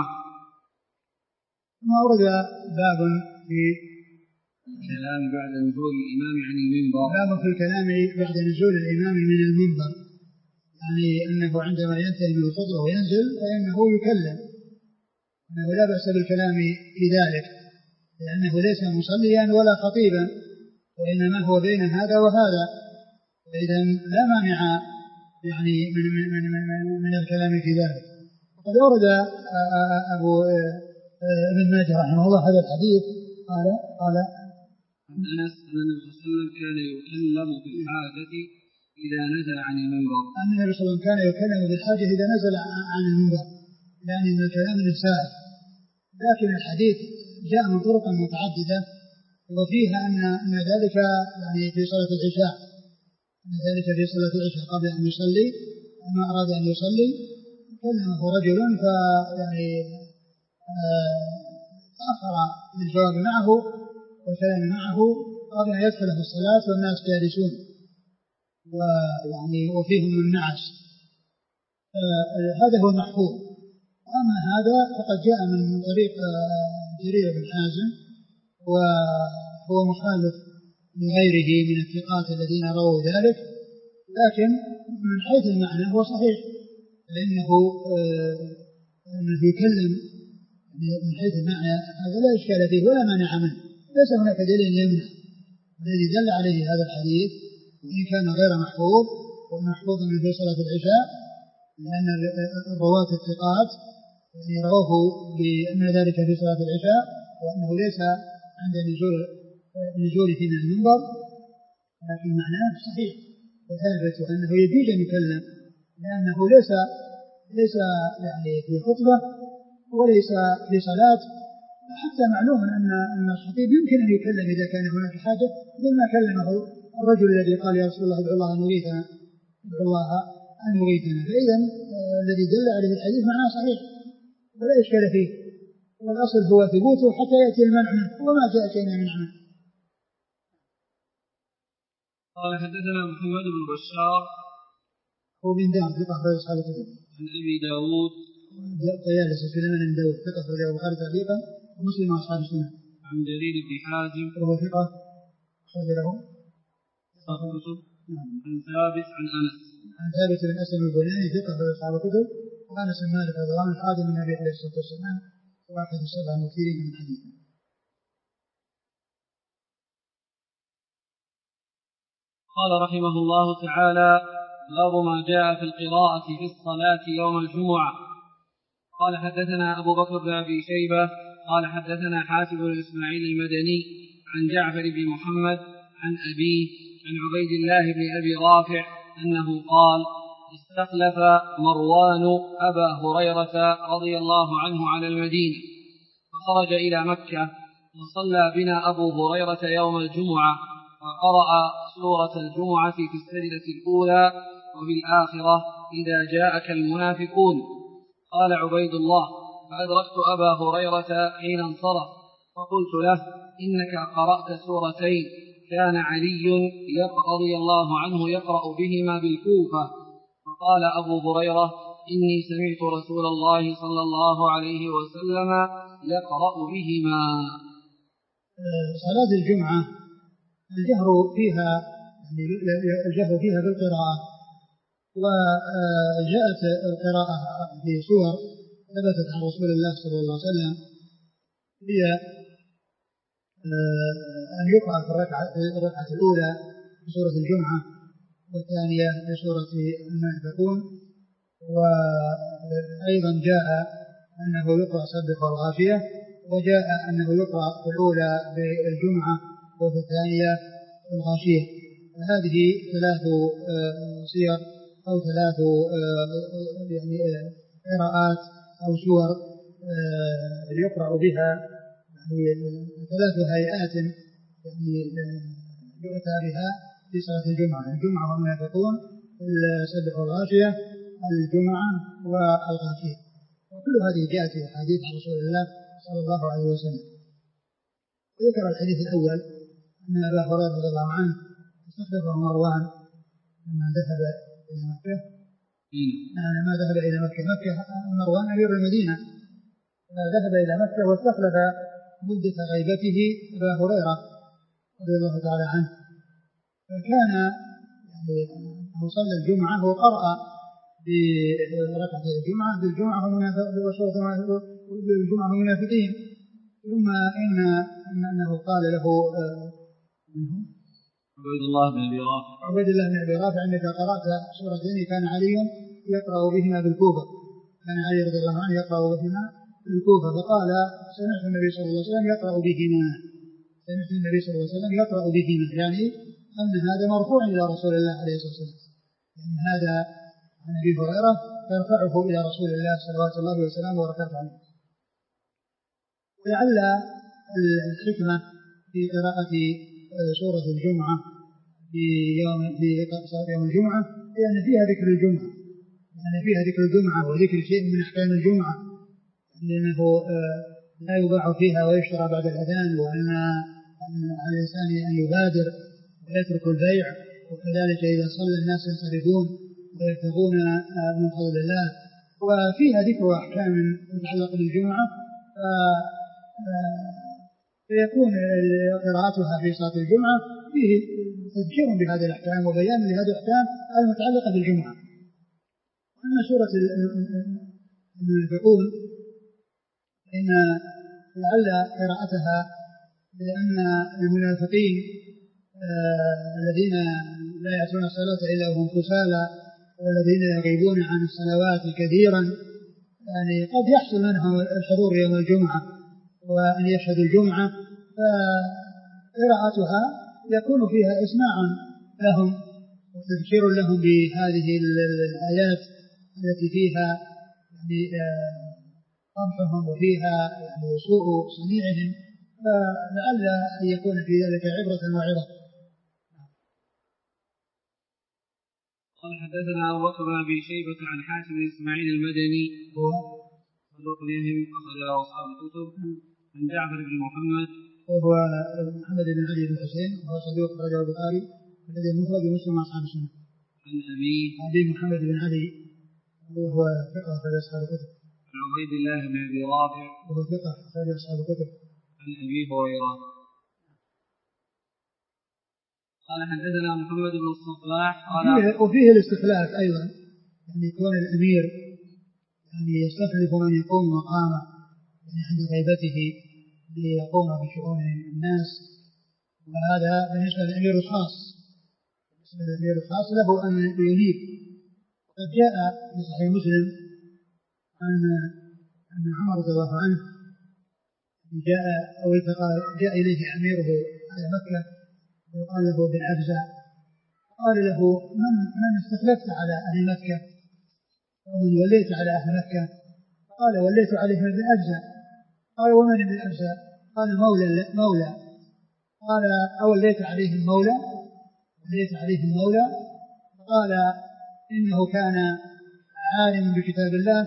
ما ورد باب في الكلام بعد نزول الإمام عن المنبر، باب في الكلام بعد نزول الإمام من المنبر، يعني أنه عندما ينتهي من الخطبة وينزل فإنه يكلم، أنه لا بأس بالكلام في ذلك لأنه ليس مصليا ولا خطيبا، وإنما هو بين هذا وهذا، فإذا لا مانع يعني من الكلام في ذلك. وقد أورد أبو ابن ماجه رحمه الله هذا الحديث قال عن أنس أن النبي صلى الله عليه وسلم كان يكلم بالحاجة إذا نزل عن المنبر، أن النبي صلى الله عليه وسلم كان يكلم بالحاجة إذا نزل عن المنبر، يعني من الكلام السائل، لكن الحديث جاء من طرق متعددة وفيها أن ذلك يعني في صلاة العشاء، أن ذلك في صلاة العشاء قبل أن يصلي، لما أراد أن يصلي كلمه رجل فيعني تأخر بالجواب معه والكلام معه قبل أن يدخل في الصلاة والناس جالسون ويعني وفيهم النعس. هذا هو المحفوظ. أما هذا فقد جاء من طريق جرير بن حازم وهو مخالف لغيره من الثقات الذين رووا ذلك، لكن من حيث المعنى هو صحيح، لأنه يكلم من حيث المعنى هذا لا إشكال فيه ولا مانع منه، ليس هناك دليل يمنع. الذي دل عليه هذا الحديث وإن كان غير محفوظ والمحفوظ من في صلاة العشاء، لأن الرواة الثقات رواه بأن ذلك في صلاة العشاء وأنه ليس عند نزوله من المنبر، لكن معناه صحيح وثابت وأنه يجوز أن يكلم، لأنه ليس يعني في خطبة وليس في صلاة. حتى معلوم أن الخطيب يمكن أن يكلم إذا كان هناك حاجة، مثل ما كلمه الرجل الذي قال يا رسول الله ادعو الله أن يغيثنا. فإذا الذي دل عليه الحديث معناه صحيح ولا إشكال فيه، والأصل هو ثبوته حتى يأتي المنع منه وما جاء شيء من منع منه. قال حدثنا محمد بن بشار هو بن دار ثقة أخرج أصحاب الكتب. عن أبي داود طيالس سليمان بن داود ثقة أخرج البخاري تعليقا ومسلم وأصحاب السنن. عن جرير بن حازم وهو ثقة أخرج له أصحاب الكتب. عن ثابت عن ثابت بن أسلم البناني ثقة أخرج أصحاب الكتب. وأنس بن مالك رضي الله عنه خادم النبي عليه الصلاة والسلام واحد السبع المكثرين من حديثه. قال رحمه الله تعالى: باب ما جاء في القراءة في الصلاة يوم الجمعة. قال حدثنا أبو بكر بن أبي شيبة قال حدثنا حاتم بن إسماعيل المدني عن جعفر بن محمد عن أبيه عن عبيد الله بن أبي رافع أنه قال: استخلف مروان أبا هريرة رضي الله عنه على المدينة، فخرج إلى مكة وصلى بنا أبو هريرة يوم الجمعة، وقرأ سورة الجمعة في السجدة الأولى وبالآخرة إذا جاءك المنافقون. قال عبيد الله: فأدركت أبا هريرة حين انصرف فقلت له: إنك قرأت سورتين كان علي رضي الله عنه يقرأ بهما بالكوفة. فقال أبو هريرة: إني سمعت رسول الله صلى الله عليه وسلم يقرأ بهما. صلاة الجمعة الجهر فيها بالقراءة، وجاءت القراءة في سور ثبتت عن رسول الله صلى الله عليه وسلم، هي أن يقرأ في الركعة الأولى بسورة الجمعة والثانية بسورة المنافقون، وأيضا جاء أنه يقرأ سبح والغاشية، وجاء أنه يقرأ في الأولى بالجمعة وفي الثانية الغاشية. هذه ثلاث سير أو ثلاث يعني قراءات أو سور يقرأ بها، يعني ثلاث هيئات يعني يؤتى بها في صلاة الجمعة والمنافقون، السبح والغاشية، الجمعة والغاشية، وكل هذه جاءت في حديث رسول الله صلى الله عليه وسلم. ذكر الحديث الأول أن أبا هريرة رضي الله عنه استخلفه مروان لما ذهب إلى مكة. لما ذهب إلى مكة مروان أمير المدينة ذهب إلى مكة واستخلف مدة غيبته أبا هريرة رضي الله تعالى عنه، فكان يعني صلى الجمعة وقرأ بركعة الجمعة بالجمعة والمنافقين، ثم أنه قال له عبيد الله بن أبي رافع أنك قرأت سورتين كان علي يقرأ بهما بالكوفة، كان علي رضي الله عنه يقرأ بهما بالكوفة، فقال: سمعت النبي صلى الله عليه وسلم يقرأ بهما، يعني أن هذا مرفوع إلى رسول الله عليه الصلاة والسلام، يعني هذا عن أبي هريرة يرفعه إلى رسول الله صلوات الله وسلامه وبركاته عليه. ولعل الحكمة في قراءة سورة الجمعة في يوم الجمعة، لأن فيها ذكر الجمعة، وذكر شيء من أحكام الجمعة، لأنه لا يباع فيها ويشترى بعد الأذان، وأن على الإنسان أن يبادر ويترك البيع، وكذلك إذا صلى الناس ينصرفون ويبتغون من فضل الله. وفيها ذكر أحكام متعلقة بالجمعة، فيكون قراءتها في صلاة الجمعة فيه تذكير بهذه الأحكام وبيان لهذه الأحكام المتعلقة بالجمعة. وأما سورة المنافقون إن لعل قراءتها، لأن المنافقين الذين لا يأتون الصلاة إلا وهم كسالى، والذين يغيبون عن الصلوات كثيرا، يعني قد يحصل منهم الحضور يوم الجمعة وأن يشهدوا الجمعة، فقراءتها يكون فيها إسماعا لهم وتذكير لهم بهذه الآيات التي فيها قمحهم وفيها سوء صنيعهم، فلعل أن يكون في ذلك عبرة وعظة. قال حدثنا أبو بكر بن أبي شيبة عن حاتم بن إسماعيل المدني صدوق يهم أخرج له أصحاب الكتب، عن جعفر بن محمد وهو محمد بن علي بن حسين وهو صدوق أخرجه البخاري الذي المفرد ومسلم أصحاب السنة. عن أبي محمد بن علي وهو ثقة أخرج أصحاب الكتب. عن عبيد الله بن أبي رافع وهو ثقة أخرج أصحاب الكتب. عن أبي هريرة قال حدثنا محمد بن الصباح وفيه الاستخلاف أيضا، يعني يكون الأمير يعني يستخلف من يقوم مقامه يعني عند غيبته ليقوم بشؤون الناس، وهذا بالنسبة للأمير الخاص. بالنسبة للأمير الخاص له أن ينيب. قد جاء في صحيح مسلم أن عمر رضي الله عنه جاء إليه أميره على مكة وقال له بالأبزع، قال له من استخلفت على أهل مكة ومن وليت على أهل مكة؟ قال وليت عليهم بالأبزع. قال ومن بالأبزع؟ قال مولى. قال أوليت عليهم مولى؟ وليت عليهم مولى. قال إنه كان عالم بكتاب الله،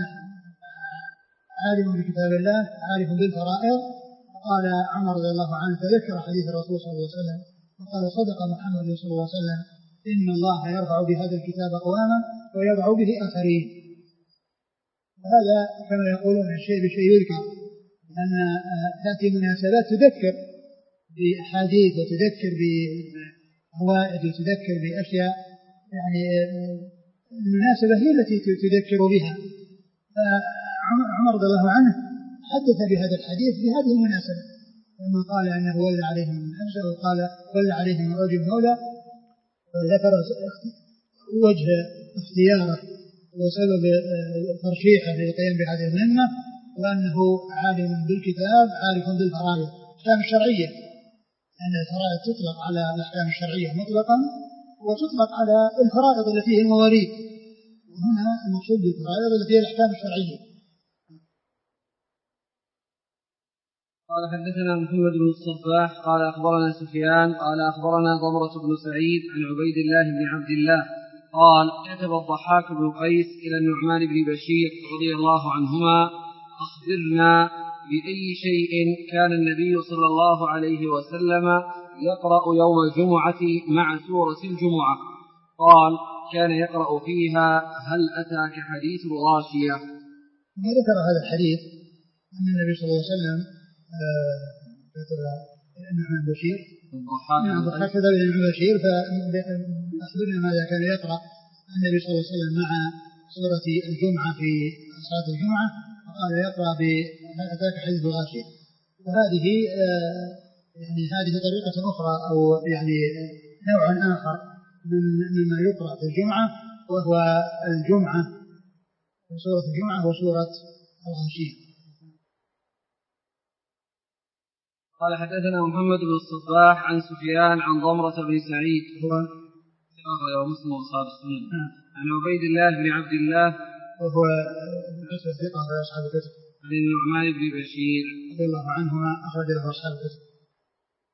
عارف بالفرائض. قال عمر رضي الله عنه فذكر حديث الرسول صلى الله عليه وسلم وقال صدق محمد صلى الله عليه وسلم إن الله يرفع بهذا الكتاب أقواما ويضع به آخرين. وهذا كما يقولون الشيء بشيء يذكر، لأن تأتي مناسبات تذكر بأحاديث وتذكر بفوائد وتذكر بأشياء، يعني المناسبة هي التي تذكر بها. فعمر رضي الله عنه حدث بهذا الحديث بهذه المناسبة، لما قال أنه ولى عليهم من أمسى وقال ولى عليهم من رجل مولى، وذكر وجه اختياره وسبب ترشيحه للقيام بهذه المهمة، وأنه عالم بالكتاب عارف بالفرائض الأحكام الشرعية، لأن الفرائض تطلق على الأحكام الشرعية مطلقا وتطلق على الفرائض التي هي المواريث، وهنا المقصود بالفرائض التي هي الأحكام الشرعية. قال حدثنا محمد بن الصباح قال أخبرنا سفيان قال أخبرنا ضمرة بن سعيد عن عبيد الله بن عبد الله قال كتب الضحاك بن قيس إلى النعمان بن بشير رضي الله عنهما أخبرنا بأي شيء كان النبي صلى الله عليه وسلم يقرأ يوم الجمعة مع سورة الجمعة؟ قال كان يقرأ فيها هل أتاك حديث الغاشية. ما ذكر هذا الحديث أن النبي صلى الله عليه وسلم كتب النعمان بن بشير الضحاك كتب النعمان بن بشير فأخبرنا ماذا كان يقرأ النبي صلى الله عليه وسلم مع سورة الجمعة في صلاة الجمعة، وقال يقرأ بهل أتاك حديث الغاشية. وهذه يعني هذه طريقة أخرى أو يعني نوع آخر مما يقرأ في الجمعة، وهو الجمعة سورة الجمعة وسورة الغاشية. قال حدثنا محمد بن الصباح عن سفيان عن ضمرة بن سعيد هو مسلم وأصحاب السنن عن عبيد الله بن عبد الله وهو ثقة في أصحاب الكتب عن النعمان بن بشير رضي الله عنهما أخرج له أصحاب الكتب.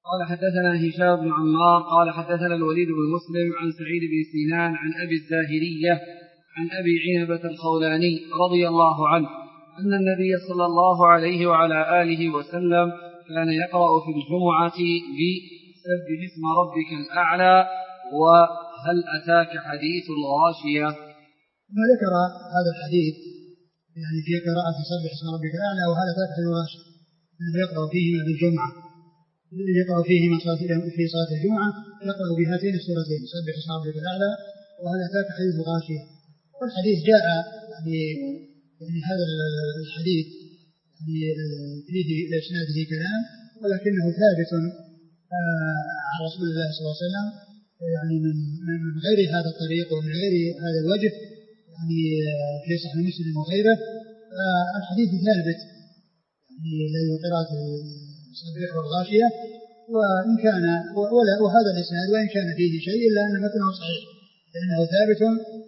قال حدثنا هشام بن عمار قال حدثنا الوليد بن مسلم عن سعيد بن سنان عن أبي الزاهرية عن أبي عنبة الخولاني رضي الله عنه أن النبي صلى الله عليه وعلى آله وسلم كان يقرأ في الجمعة بسبح اسم ربك الأعلى وهل أتاك حديث الغاشية. ما ذكر هذا الحديث يعني في قراءة سبح اسم ربك الأعلى وهل أتاك حديث الغاشية أنه يقرأ فيهما بالجمعة، يقرأ فيهما في صلاة الجمعة يقرأ بهاتين السورتين سبح اسم ربك الأعلى وهل أتاك حديث الغاشية. والحديث جاء يعني هذا الحديث يعني فيه لإسناده كلام ولكنه ثابت عن رسول الله صلى الله عليه وسلم يعني من غير هذا الطريق ومن غير هذا الوجه يعني في صحيح مسلم وغيره. الحديث ثابت يعني لقراءة سبح والغاشية، وإن كان وهذا الإسناد وإن كان فيه شيء إلا أن متنه صحيح لأنه ثابت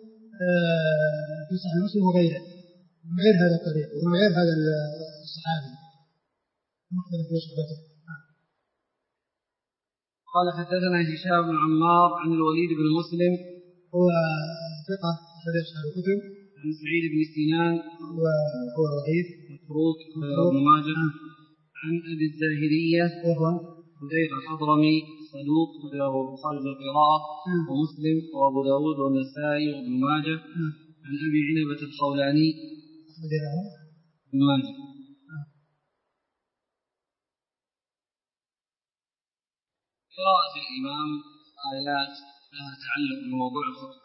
في صحيح مسلم وغيره من غير هذا الطريق ومن غير هذا الصحابي مختلف في صحبته. قال حدثنا هشام بن عمار عن الوليد بن مسلم هو ثقة أحد أصحاب الكتب عن سعيد بن سنان وهو ضعيف متروك ابن ماجه عن أبي الزاهرية وهو حذير الحضرمي صدوق له البخاري بالقراءة ومسلم وأبو داود والنسائي وابن ماجه عن أبي عنبة الخولاني ابن ماجه. قراءة الإمام آيات لها تعلق بموضوع الخطبة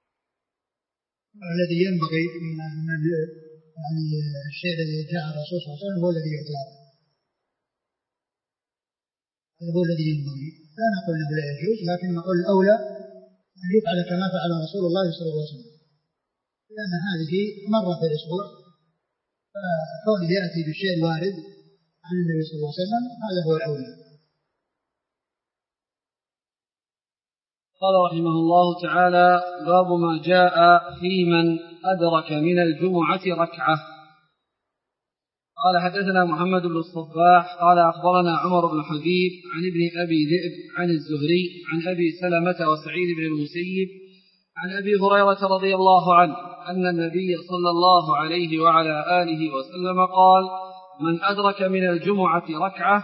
الذي ينبغي من يعني الشيء الذي جاء الرسول صلى الله عليه وسلم هو الذي يتابع، هو الذي ينبغي. لا نقول انه لا يجوز لكن نقول الاولى ان يفعل كما فعل رسول الله صلى الله عليه وسلم لان هذه مره في الاسبوع فكونه ياتي بالشيء الوارد عن النبي صلى الله عليه وسلم هذا هو الاولى. قال رحمه الله تعالى باب ما جاء في من أدرك من الجمعة ركعة. قال حدثنا محمد بن الصباح قال أخبرنا عمر بن حبيب عن ابن أبي ذئب عن الزهري عن أبي سلمة وسعيد بن المسيب عن أبي هريرة رضي الله عنه أن النبي صلى الله عليه وعلى آله وسلم قال من أدرك من الجمعة ركعة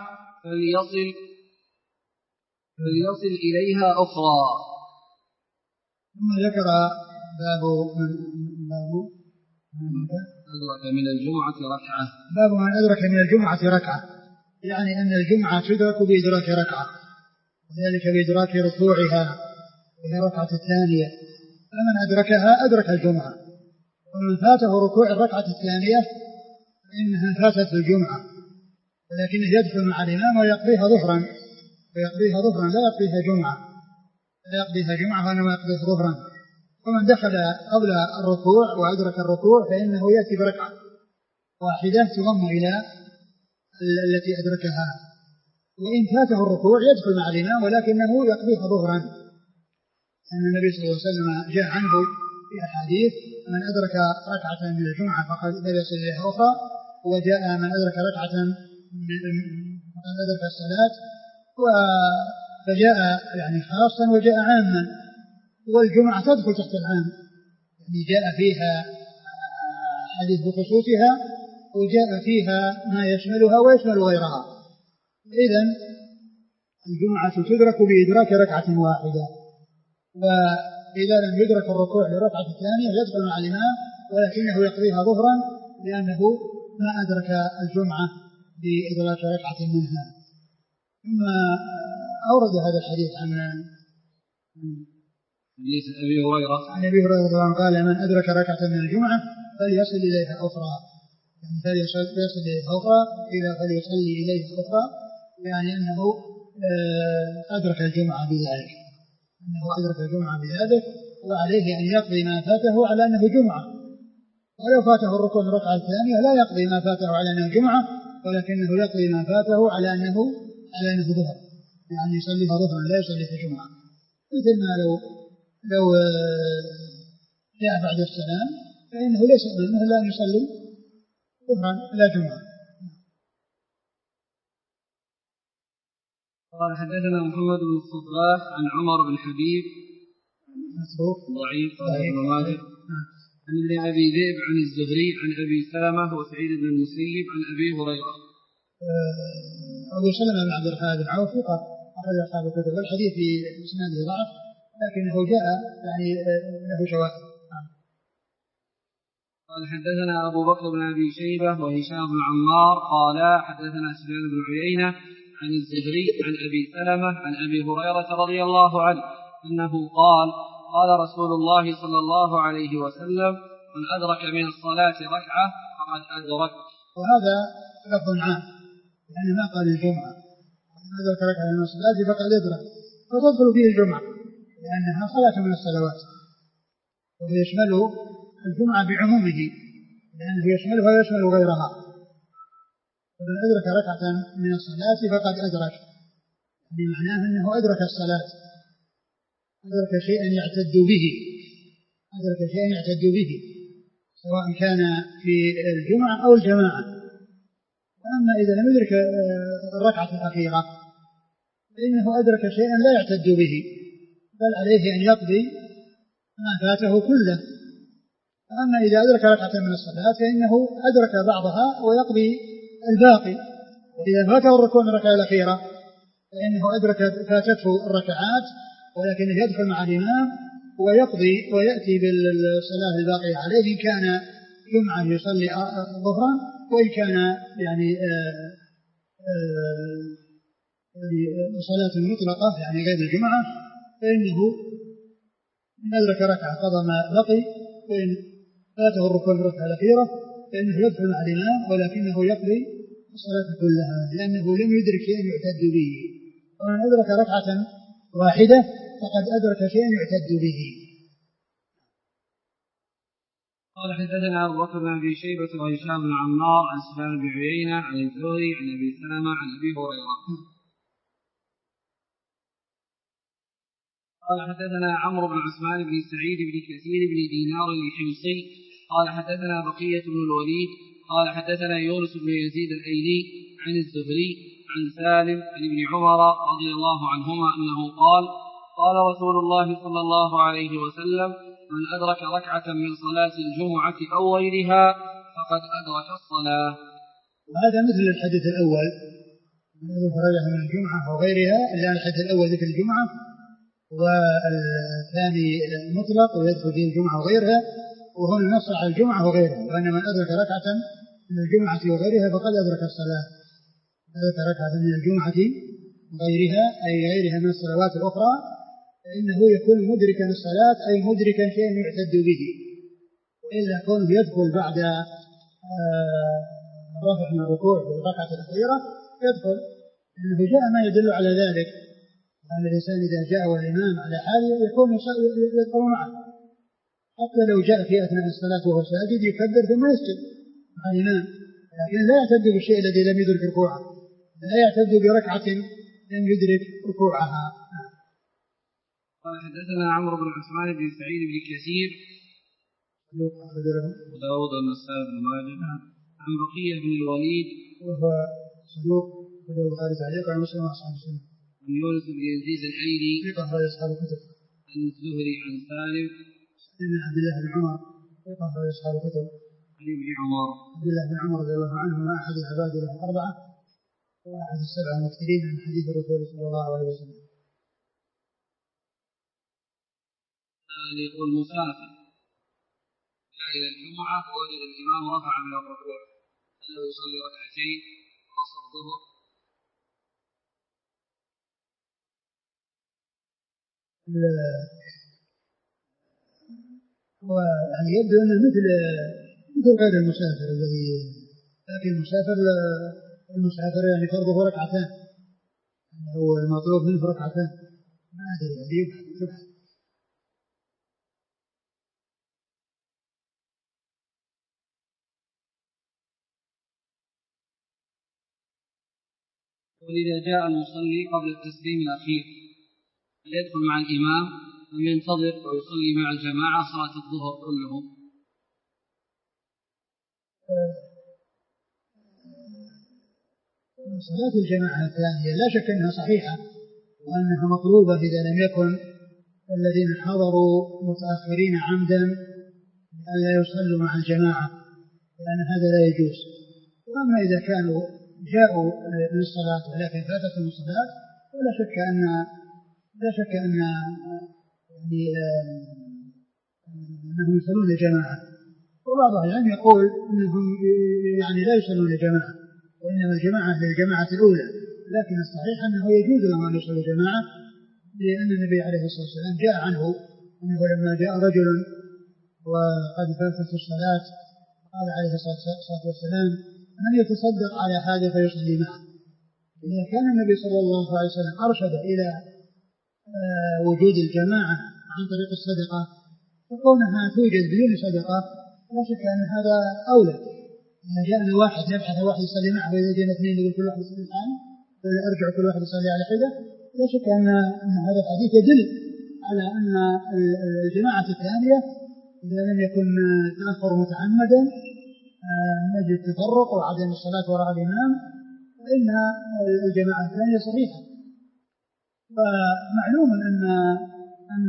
فليصل إليها أخرى. ثم ذكر باب أدرك من الجمعة ركعة. باب من أدرك من الجمعة ركعة يعني أن الجمعة تدرك بإدراك ركعة وذلك بإدراك ركوعها وهي ركعة الثانية، فمن أدركها أدرك الجمعة، ومن فاته ركوع الركعة الثانية فإنها فاتت الجمعة ولكنه يدخل مع الإمام ويقضيها ظهرا لا يقضيها جمعة وإنما يقضيها ظهرا. ومن دخل قبل الركوع وأدرك الركوع فإنه يأتي بركعة واحدة تضم إلى التي أدركها، وإن فاته الركوع يدخل مع الإمام ولكنه يقضيها ظهرا، أن النبي صلى الله عليه وسلم جاء عنه في أحاديث من أدرك ركعة من الجمعة فقد يصل إليها أخرى، وجاء من أدرك ركعة فقد أدرك الصلاة، فجاء يعني خاصا وجاء عاما، والجمعة تدخل تحت العام يعني جاء فيها حديث بخصوصها وجاء فيها ما يشملها ويشمل غيرها. إذن الجمعة تدرك بإدراك ركعة واحدة، وإذا لم يدرك الركوع للركعة الثانية يدخل مع الإمام ولكنه يقضيها ظهرا لأنه ما أدرك الجمعة بإدراك ركعة منها. ثم أورد هذا الحديث عن أبي هريرة قال من أدرك ركعة من الجمعة فليصل إليها أخرى، يعني فليصل إليها أخرى فليصلي إليها أخرى، يعني أنه أدرك الجمعة بذلك وعليه أن يقضي ما فاته على أنه جمعة، ولو فاته الركوع من الركعة الثانية لا يقضي ما فاته على أنه جمعة ولكنه يقضي ما فاته على أنه ظهر، يعني يصليها ظهرا لا يصليها جمعة، مثل ما لو جاء بعد السلام فإنه ليس منه إلا أن يصلي ظهرا لا جمعة. قال حدثنا محمد بن الصباح عن عمر بن حبيب مسروق ضعيف ابن ماجه عن ابن أبي ذئب عن الزهري عن أبي سلمة وسعيد بن المسيب عن أبي هريرة. أبو سلمة بن عبد الرحمن بن عوف ثقة أخرج أصحاب الكتب والحديث في إسناده ضعف لكنه جاء يعني له شواهد. قال حدثنا أبو بكر بن أبي شيبة وهشام بن عمار قال حدثنا سفيان بن عيينة عن الزهري عن أبي سلمة عن أبي هريرة رضي الله عنه أنه قال قال رسول الله صلى الله عليه وسلم من أدرك من الصلاة ركعة فقد أدرك. وهذا لفظ عام يعني ما قال الجمعة من أدرك ركعة من الصلاة فقد أدرك فتدخل فيه الجمعة لأنها صلاة من الصلوات ويشمل الجمعة بعمومه لأنه يشملها ويشمل غيرها. فمن أدرك ركعة من الصلاة فقد أدرك يعني معناه أنه أدرك الصلاة أدرك شيئا يعتد به أدرك شيئا يعتد به سواء كان في الجمعة أو الجماعة. وأما إذا لم يدرك الركعة الأخيرة فإنه أدرك شيئا لا يعتد به بل عليه أن يقضي ما فاته كله. أما إذا أدرك ركعة من الصلاة فإنه أدرك بعضها ويقضي الباقي. وإذا فاته الركوع من الركعة الأخيرة فإنه فاتته الركعات ولكنه يدخل مع الإمام ويقضي ويأتي بالصلاة الباقية عليه إن كان جمعة يصلي ظهرا وإن كان يعني صلاة مطلقة يعني غير الجمعة فإنه إن أدرك ركعة قضى ما بقي وإن فاته الركوع من الركعة الأخيرة فإنه يدخل مع الإمام ولكنه يقضي الصلاة كلها لأنه لم يدرك شيئا يعتد به. ومن أدرك ركعة واحدة فقد أدرك شيئا يعتد به. قال حدثنا أبو بكر بن أبي شيبة وهشام بن عمار عن سفيان بن عيينة عن الزهري عن أبي سلمة عن أبي هريرة. قال حدثنا عمرو بن عثمان بن سعيد بن كثير بن دينار الحمصي قال حدثنا بقية بن الوليد قال حدثنا يونس بن يزيد الأيلي عن الزهري عن سالم عن ابن عمر رضي الله عنهما أنه قال قال رسول الله صلى الله عليه وسلم من أدرك ركعة من صلاة الجمعة أو غيرها فقد أدرك الصلاة. وهذا مثل الحديث الأول من أدرك ركعة من الجمعة أو غيرها إلا الحديث الأول ذكر الجمعة والثاني مطلق ويدخل فيه الجمعة وغيرها وهنا نص على الجمعة وغيرها وأن من أدرك ركعة من الجمعة وغيرها فقد أدرك الصلاة. أدرك ركعة من الجمعة وغيرها أي غيرها من الصلوات الأخرى فإنه يكون مدركا الصلاة أي مدركا شيئا يعتد به. وإلا كونه يدخل بعد الرفع من الركوع في الركعة الأخيرة يدخل لأنه جاء ما يدل على ذلك أن الإنسان إذا جاء والإمام على حاله يكون يدخل معه حتى لو جاء في أثناء الصلاة وهو ساجد يكبر ثم يسجد مع الإمام لكن لا يعتد بالشيء الذي لم يدرك ركوعه لا يعتد بركعة لم يدرك ركوعها. قال حدثنا عمرو بن عثمان بن سعيد بن كثير وداود والنسائي بن ماجه عن بقية بن الوليد وهو صدوق وله البخاري تعليقا عن مسلم وأصحاب السنة. عن يونس بن يزيد الأيلي ثقة أخرج أصحاب الكتب. عن الزهري عن سالم بن عبد الله بن عمر ثقة أخرج أصحاب الكتب. عن ابن عمر عبد الله بن عمر رضي الله عنهما أحد العباد له الأربعة وأحد السبعة المكثرين من حديث الرسول صلى الله عليه وسلم. يقول مسافر جاء إلى الجمعة ووجد الإمام رفع من الركوع هل له يصلي ركعتين قصر الظهر؟ يعني يبدو أنه مثل غير المسافر الذي لكن المسافر يعني فرضه ركعتان هو المطلوب منه ركعتان ما أدري يعني يبحث. وإذا جاء المصلي قبل التسليم الأخير يدخل مع الإمام أم ينتظر ويصلي مع الجماعة صلاة الظهر كلهم؟ صلاة الجماعة الثانية لا شك أنها صحيحة وأنها مطلوبة إذا لم يكن الذين حضروا متأخرين عمدا ألا يصلوا مع الجماعة، لأن هذا لا يجوز. وأما إذا كانوا جاءوا للصلاة ولكن فاتتهم الصلاة فلا شك أن يعني أنهم يصلون الجماعة. وبعض العلم يقول أنهم يعني لا يصلون الجماعة وإنما الجماعة للجماعة الأولى، لكن الصحيح أنه يجوز لهم أن يصلوا الجماعة، لأن النبي عليه الصلاة والسلام جاء عنه أنه لما جاء رجل وقد فاتت الصلاة قال عليه الصلاة والسلام من يتصدق على هذا فيصلي معه. إذا كان النبي صلى الله عليه وسلم أرشد إلى وجود الجماعة عن طريق الصدقة، فكونها توجد بدون صدقة لا شك أن هذا أولى. إذا جاءنا واحد نبحث واحد يصلي معه وإذا جاءنا اثنين يقول كل واحد يصلي معه ولا أرجع كل واحد يصلي على حدة، لا شك أن هذا الحديث يدل على أن الجماعة الثانية إذا لم يكن تأخر متعمدا من أجل التفرق وعدم الصلاة وراء الإمام فإن الجماعة الثانية صحيحة. فمعلوم أن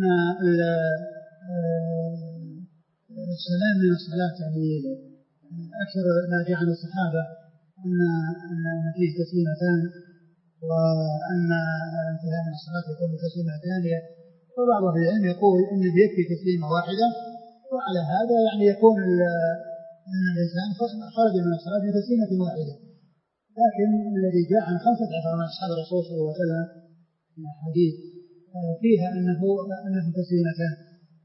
السلام من الصلاة يعني أكثر ما جاء عن الصحابة أن فيه تسليمتان وأن انتهاء من الصلاة يكون بتسليمة ثانية، وبعض أهل العلم يقول أن يكفي تسليمة واحدة، وعلى هذا يعني يكون الإنسان خرج من الصلاة بتسليمة واحدة. لكن الذي جاء عن 15 من أصحاب الرسول صلى الله عليه وسلم من الحديث فيها أنه تسليمتان.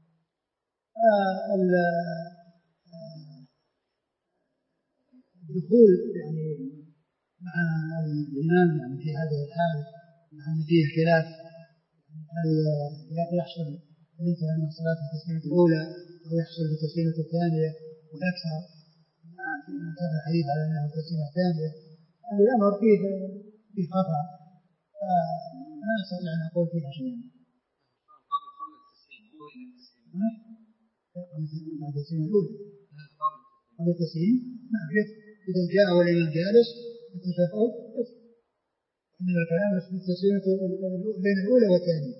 الدخول يعني مع الإمام يعني في هذه الحال مع أن فيه خلاف هل يحصل الانتهاء من الصلاة في التسليمة الأولى أو يحصل في التسليمة الثانية، والأكثر من كان الحديث على أنه التسليمة الثانية. هذا الأمر فيه خطأ ما أستطيع أن أقول فيها شيئا. بعد التسليمة الأولى بعد التسليم نعم إذا جاء والإمام جالس التشهد إنما الكلام في التسليمة بين الأولى والثانية،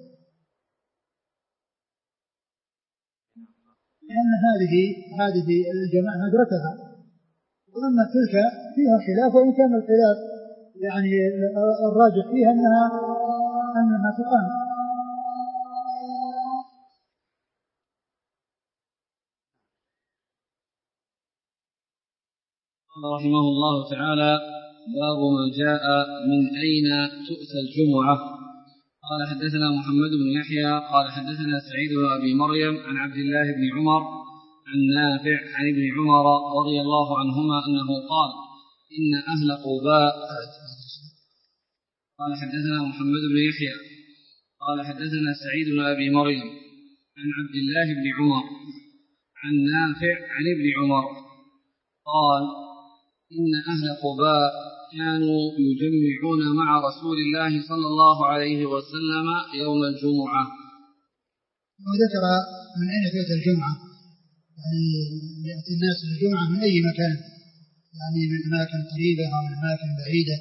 لأن هذه الجماعة أدركها، وأما تلك فيها خلاف، وإن كان الخلاف يعني الراجح فيها أنها تقام. رحمه الله تعالى: باب ما جاء من أين تؤتى الجمعة. قال حدثنا محمد بن يحيى قال حدثنا سعيد بن أبي مريم عن عبد الله بن عمر عن نافع عن ابن عمر رضي الله عنهما أنه قال: إن أهل قباء. قال حدثنا محمد بن يحيى قال حدثنا سعيد بن أبي مريم عن عبد الله بن عمر عن نافع عن ابن عمر قال: إن أهل قباء كانوا يجمعون مع رسول الله صلى الله عليه وسلم يوم الجمعة. وذكر من أين تأتي الجمعة، يعني يأتي الناس الجمعة من أي مكان، يعني من أماكن قريبة أو من أماكن بعيدة.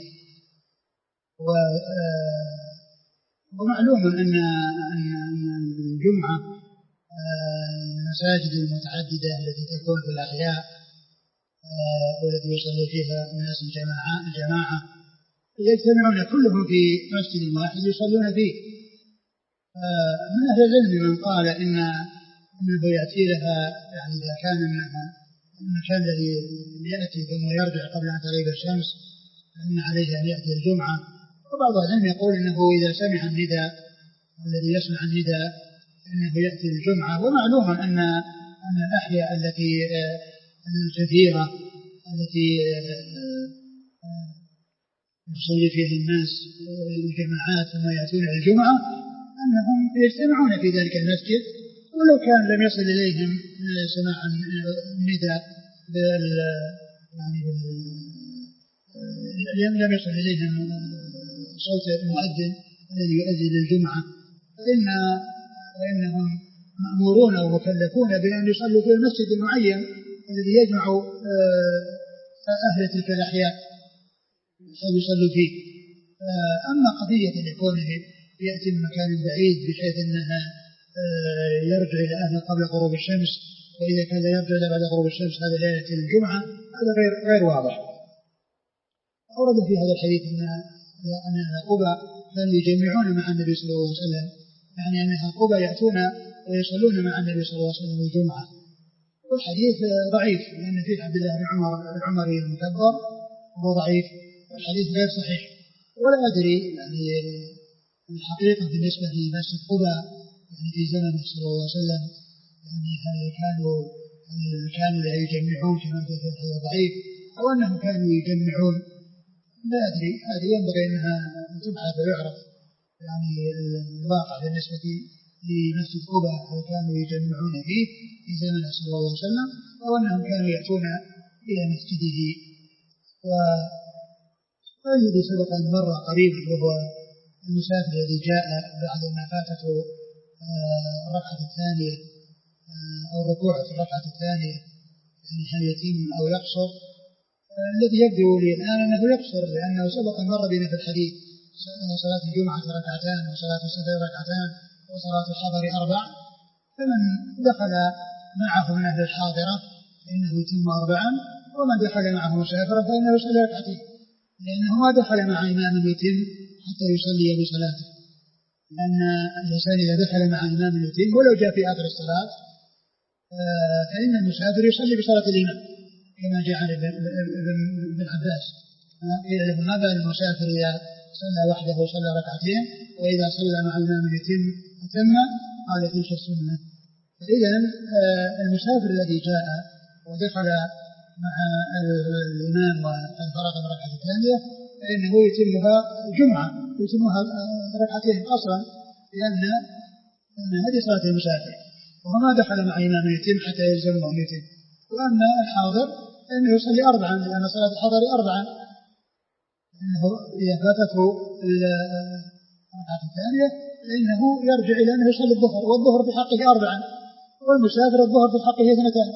ومعلوم أن الجمعة المساجد المتعددة التي تكون في الأحياء والتي يصلي فيها الناس الجماعة يجتمعون كلهم في مسجد واحد يصلون فيه. من أهل العلم من قال إنه يأتي لها، يعني إذا كان المكان الذي يأتي ثم يرجع قبل أن تغيب الشمس فإن عليه أن يأتي الجمعة. وبعض العلم يقول إنه إذا سمع النداء الذي يسمع النداء إنه يأتي الجمعة. ومعلوم أن الأحياء التي الكثيرة التي يصلي فيها الناس الجماعات ثم يأتون الجمعة أنهم يجتمعون في ذلك المسجد، ولو كان لم يصل إليهم سماع النداء يعني لم يصل إليهم صوت المؤذن الذي يؤذن للجمعة، فإنهم مأمورون ومكلفون بأن يصلوا في المسجد المعين الذي يجمع أهل تلك الأحياء. فيصلوا فيه. أما قضية أن يكونه يأتي من مكان بعيد بحيث أنها يرجع إلى أهله قبل غروب الشمس، وإذا كان يرجع إلى بعد غروب الشمس هذا ليلة الجمعة، هذا غير واضح. أورد في هذا الحديث أن قبى كانوا يجمعون مع النبي صلى الله عليه وسلم، يعني أن قبى يأتون ويصلون مع النبي صلى الله عليه وسلم الجمعة. والحديث ضعيف لأن فيه عبد الله بن عمر العمري المكبر وهو ضعيف، والحديث غير صحيح. ولا أدري يعني الحقيقة بالنسبة لمسجد قبى يعني في زمنه صلى الله عليه وسلم، يعني هل كانوا لا يجمعون كما في الحديث ضعيف، أو أنهم كانوا يجمعون، لا أدري. هذه ينبغي أنها تبحث ويعرف يعني الواقع بالنسبة لمسجد قبى، هل كانوا يجمعون فيه في زمنه صلى الله عليه وسلم أو أنهم كانوا يأتون إلى مسجده. والذي سبق أن مر قريبا وهو المسافر الذي جاء بعد ما فاتته الركعة الثانية أو الركوع في الركعة الثانية، يعني هل يتم أو يقصر؟ الذي يبدو لي الآن أنه يقصر، لأنه سبق أن مر بنا في الحديث صلاة الجمعة ركعتان وصلاة السفر ركعتان وصلاة الحضر 4، فمن دخل معه من أهل الحاضرة فإنه يتم 4، ومن دخل معه مسافرا فإنه يصلي ركعتين، لأنه ما دخل مع إمام يتم حتى يصلي بصلاته، لأن الإنسان إذا دخل مع إمام يتم ولو جاء في آخر الصلاة فإن المسافر يصلي بصلاة الإمام كما جاء عن ابن عباس قيل له ما بال المسافر إذا صلى وحده وصلى ركعتين وإذا صلى مع إمام يتم أتم؟ قال تلك السنة. فإذا المسافر الذي جاء ودخل مع الإمام وقد فرغ من الركعة الثانية فإنه يتمها جمعة، يتمها ركعتين قصرا، لأن هذه صلاة المسافر، وهو ما دخل مع إمام يتم حتى يلزمه أن يتم. وأما الحاضر فإنه يصلي 4، لأن صلاة الحضر 4، إنه إذا فاتته الركعة الثانية فإنه يرجع إلى أنه يصلي الظهر، والظهر في حقه 4، والمسافر الظهر في حقه 2.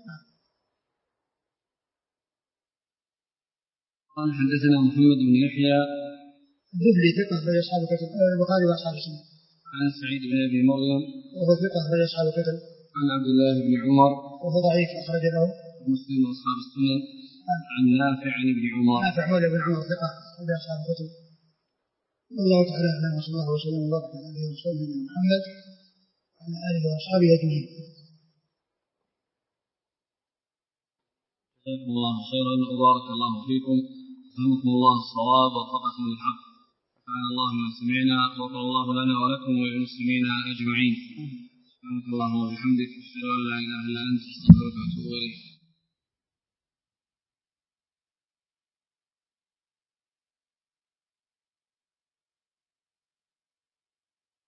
قال حدثنا محمد بن يحيى الذبلي ثقة بين أصحاب الكتب، البخاري وأصحاب السنة. عن سعيد بن أبي مريم وهو ثقة بين أصحاب الكتب. عن عبد الله بن عمر وهو ضعيف أخرج له مسلم وأصحاب السنن. عن نافع عن ابن عمر. نافع مولى بن عمر ثقة بين أصحاب الكتب. والله تعالى أعلم، وصلى الله وسلم وبارك على نبينا محمد وعلى آله وأصحابه أجمعين. جزاكم الله خيرا وبارك الله فيكم، فهمكم الله الصواب ووفقكم للحق، سبحان الله ما سمعنا وغفر الله لنا ولكم وللمسلمين أجمعين. سبحانك اللهم وبحمدك، أشهد أن لا إله إلا أنت، أستغفرك وأتوب إليك.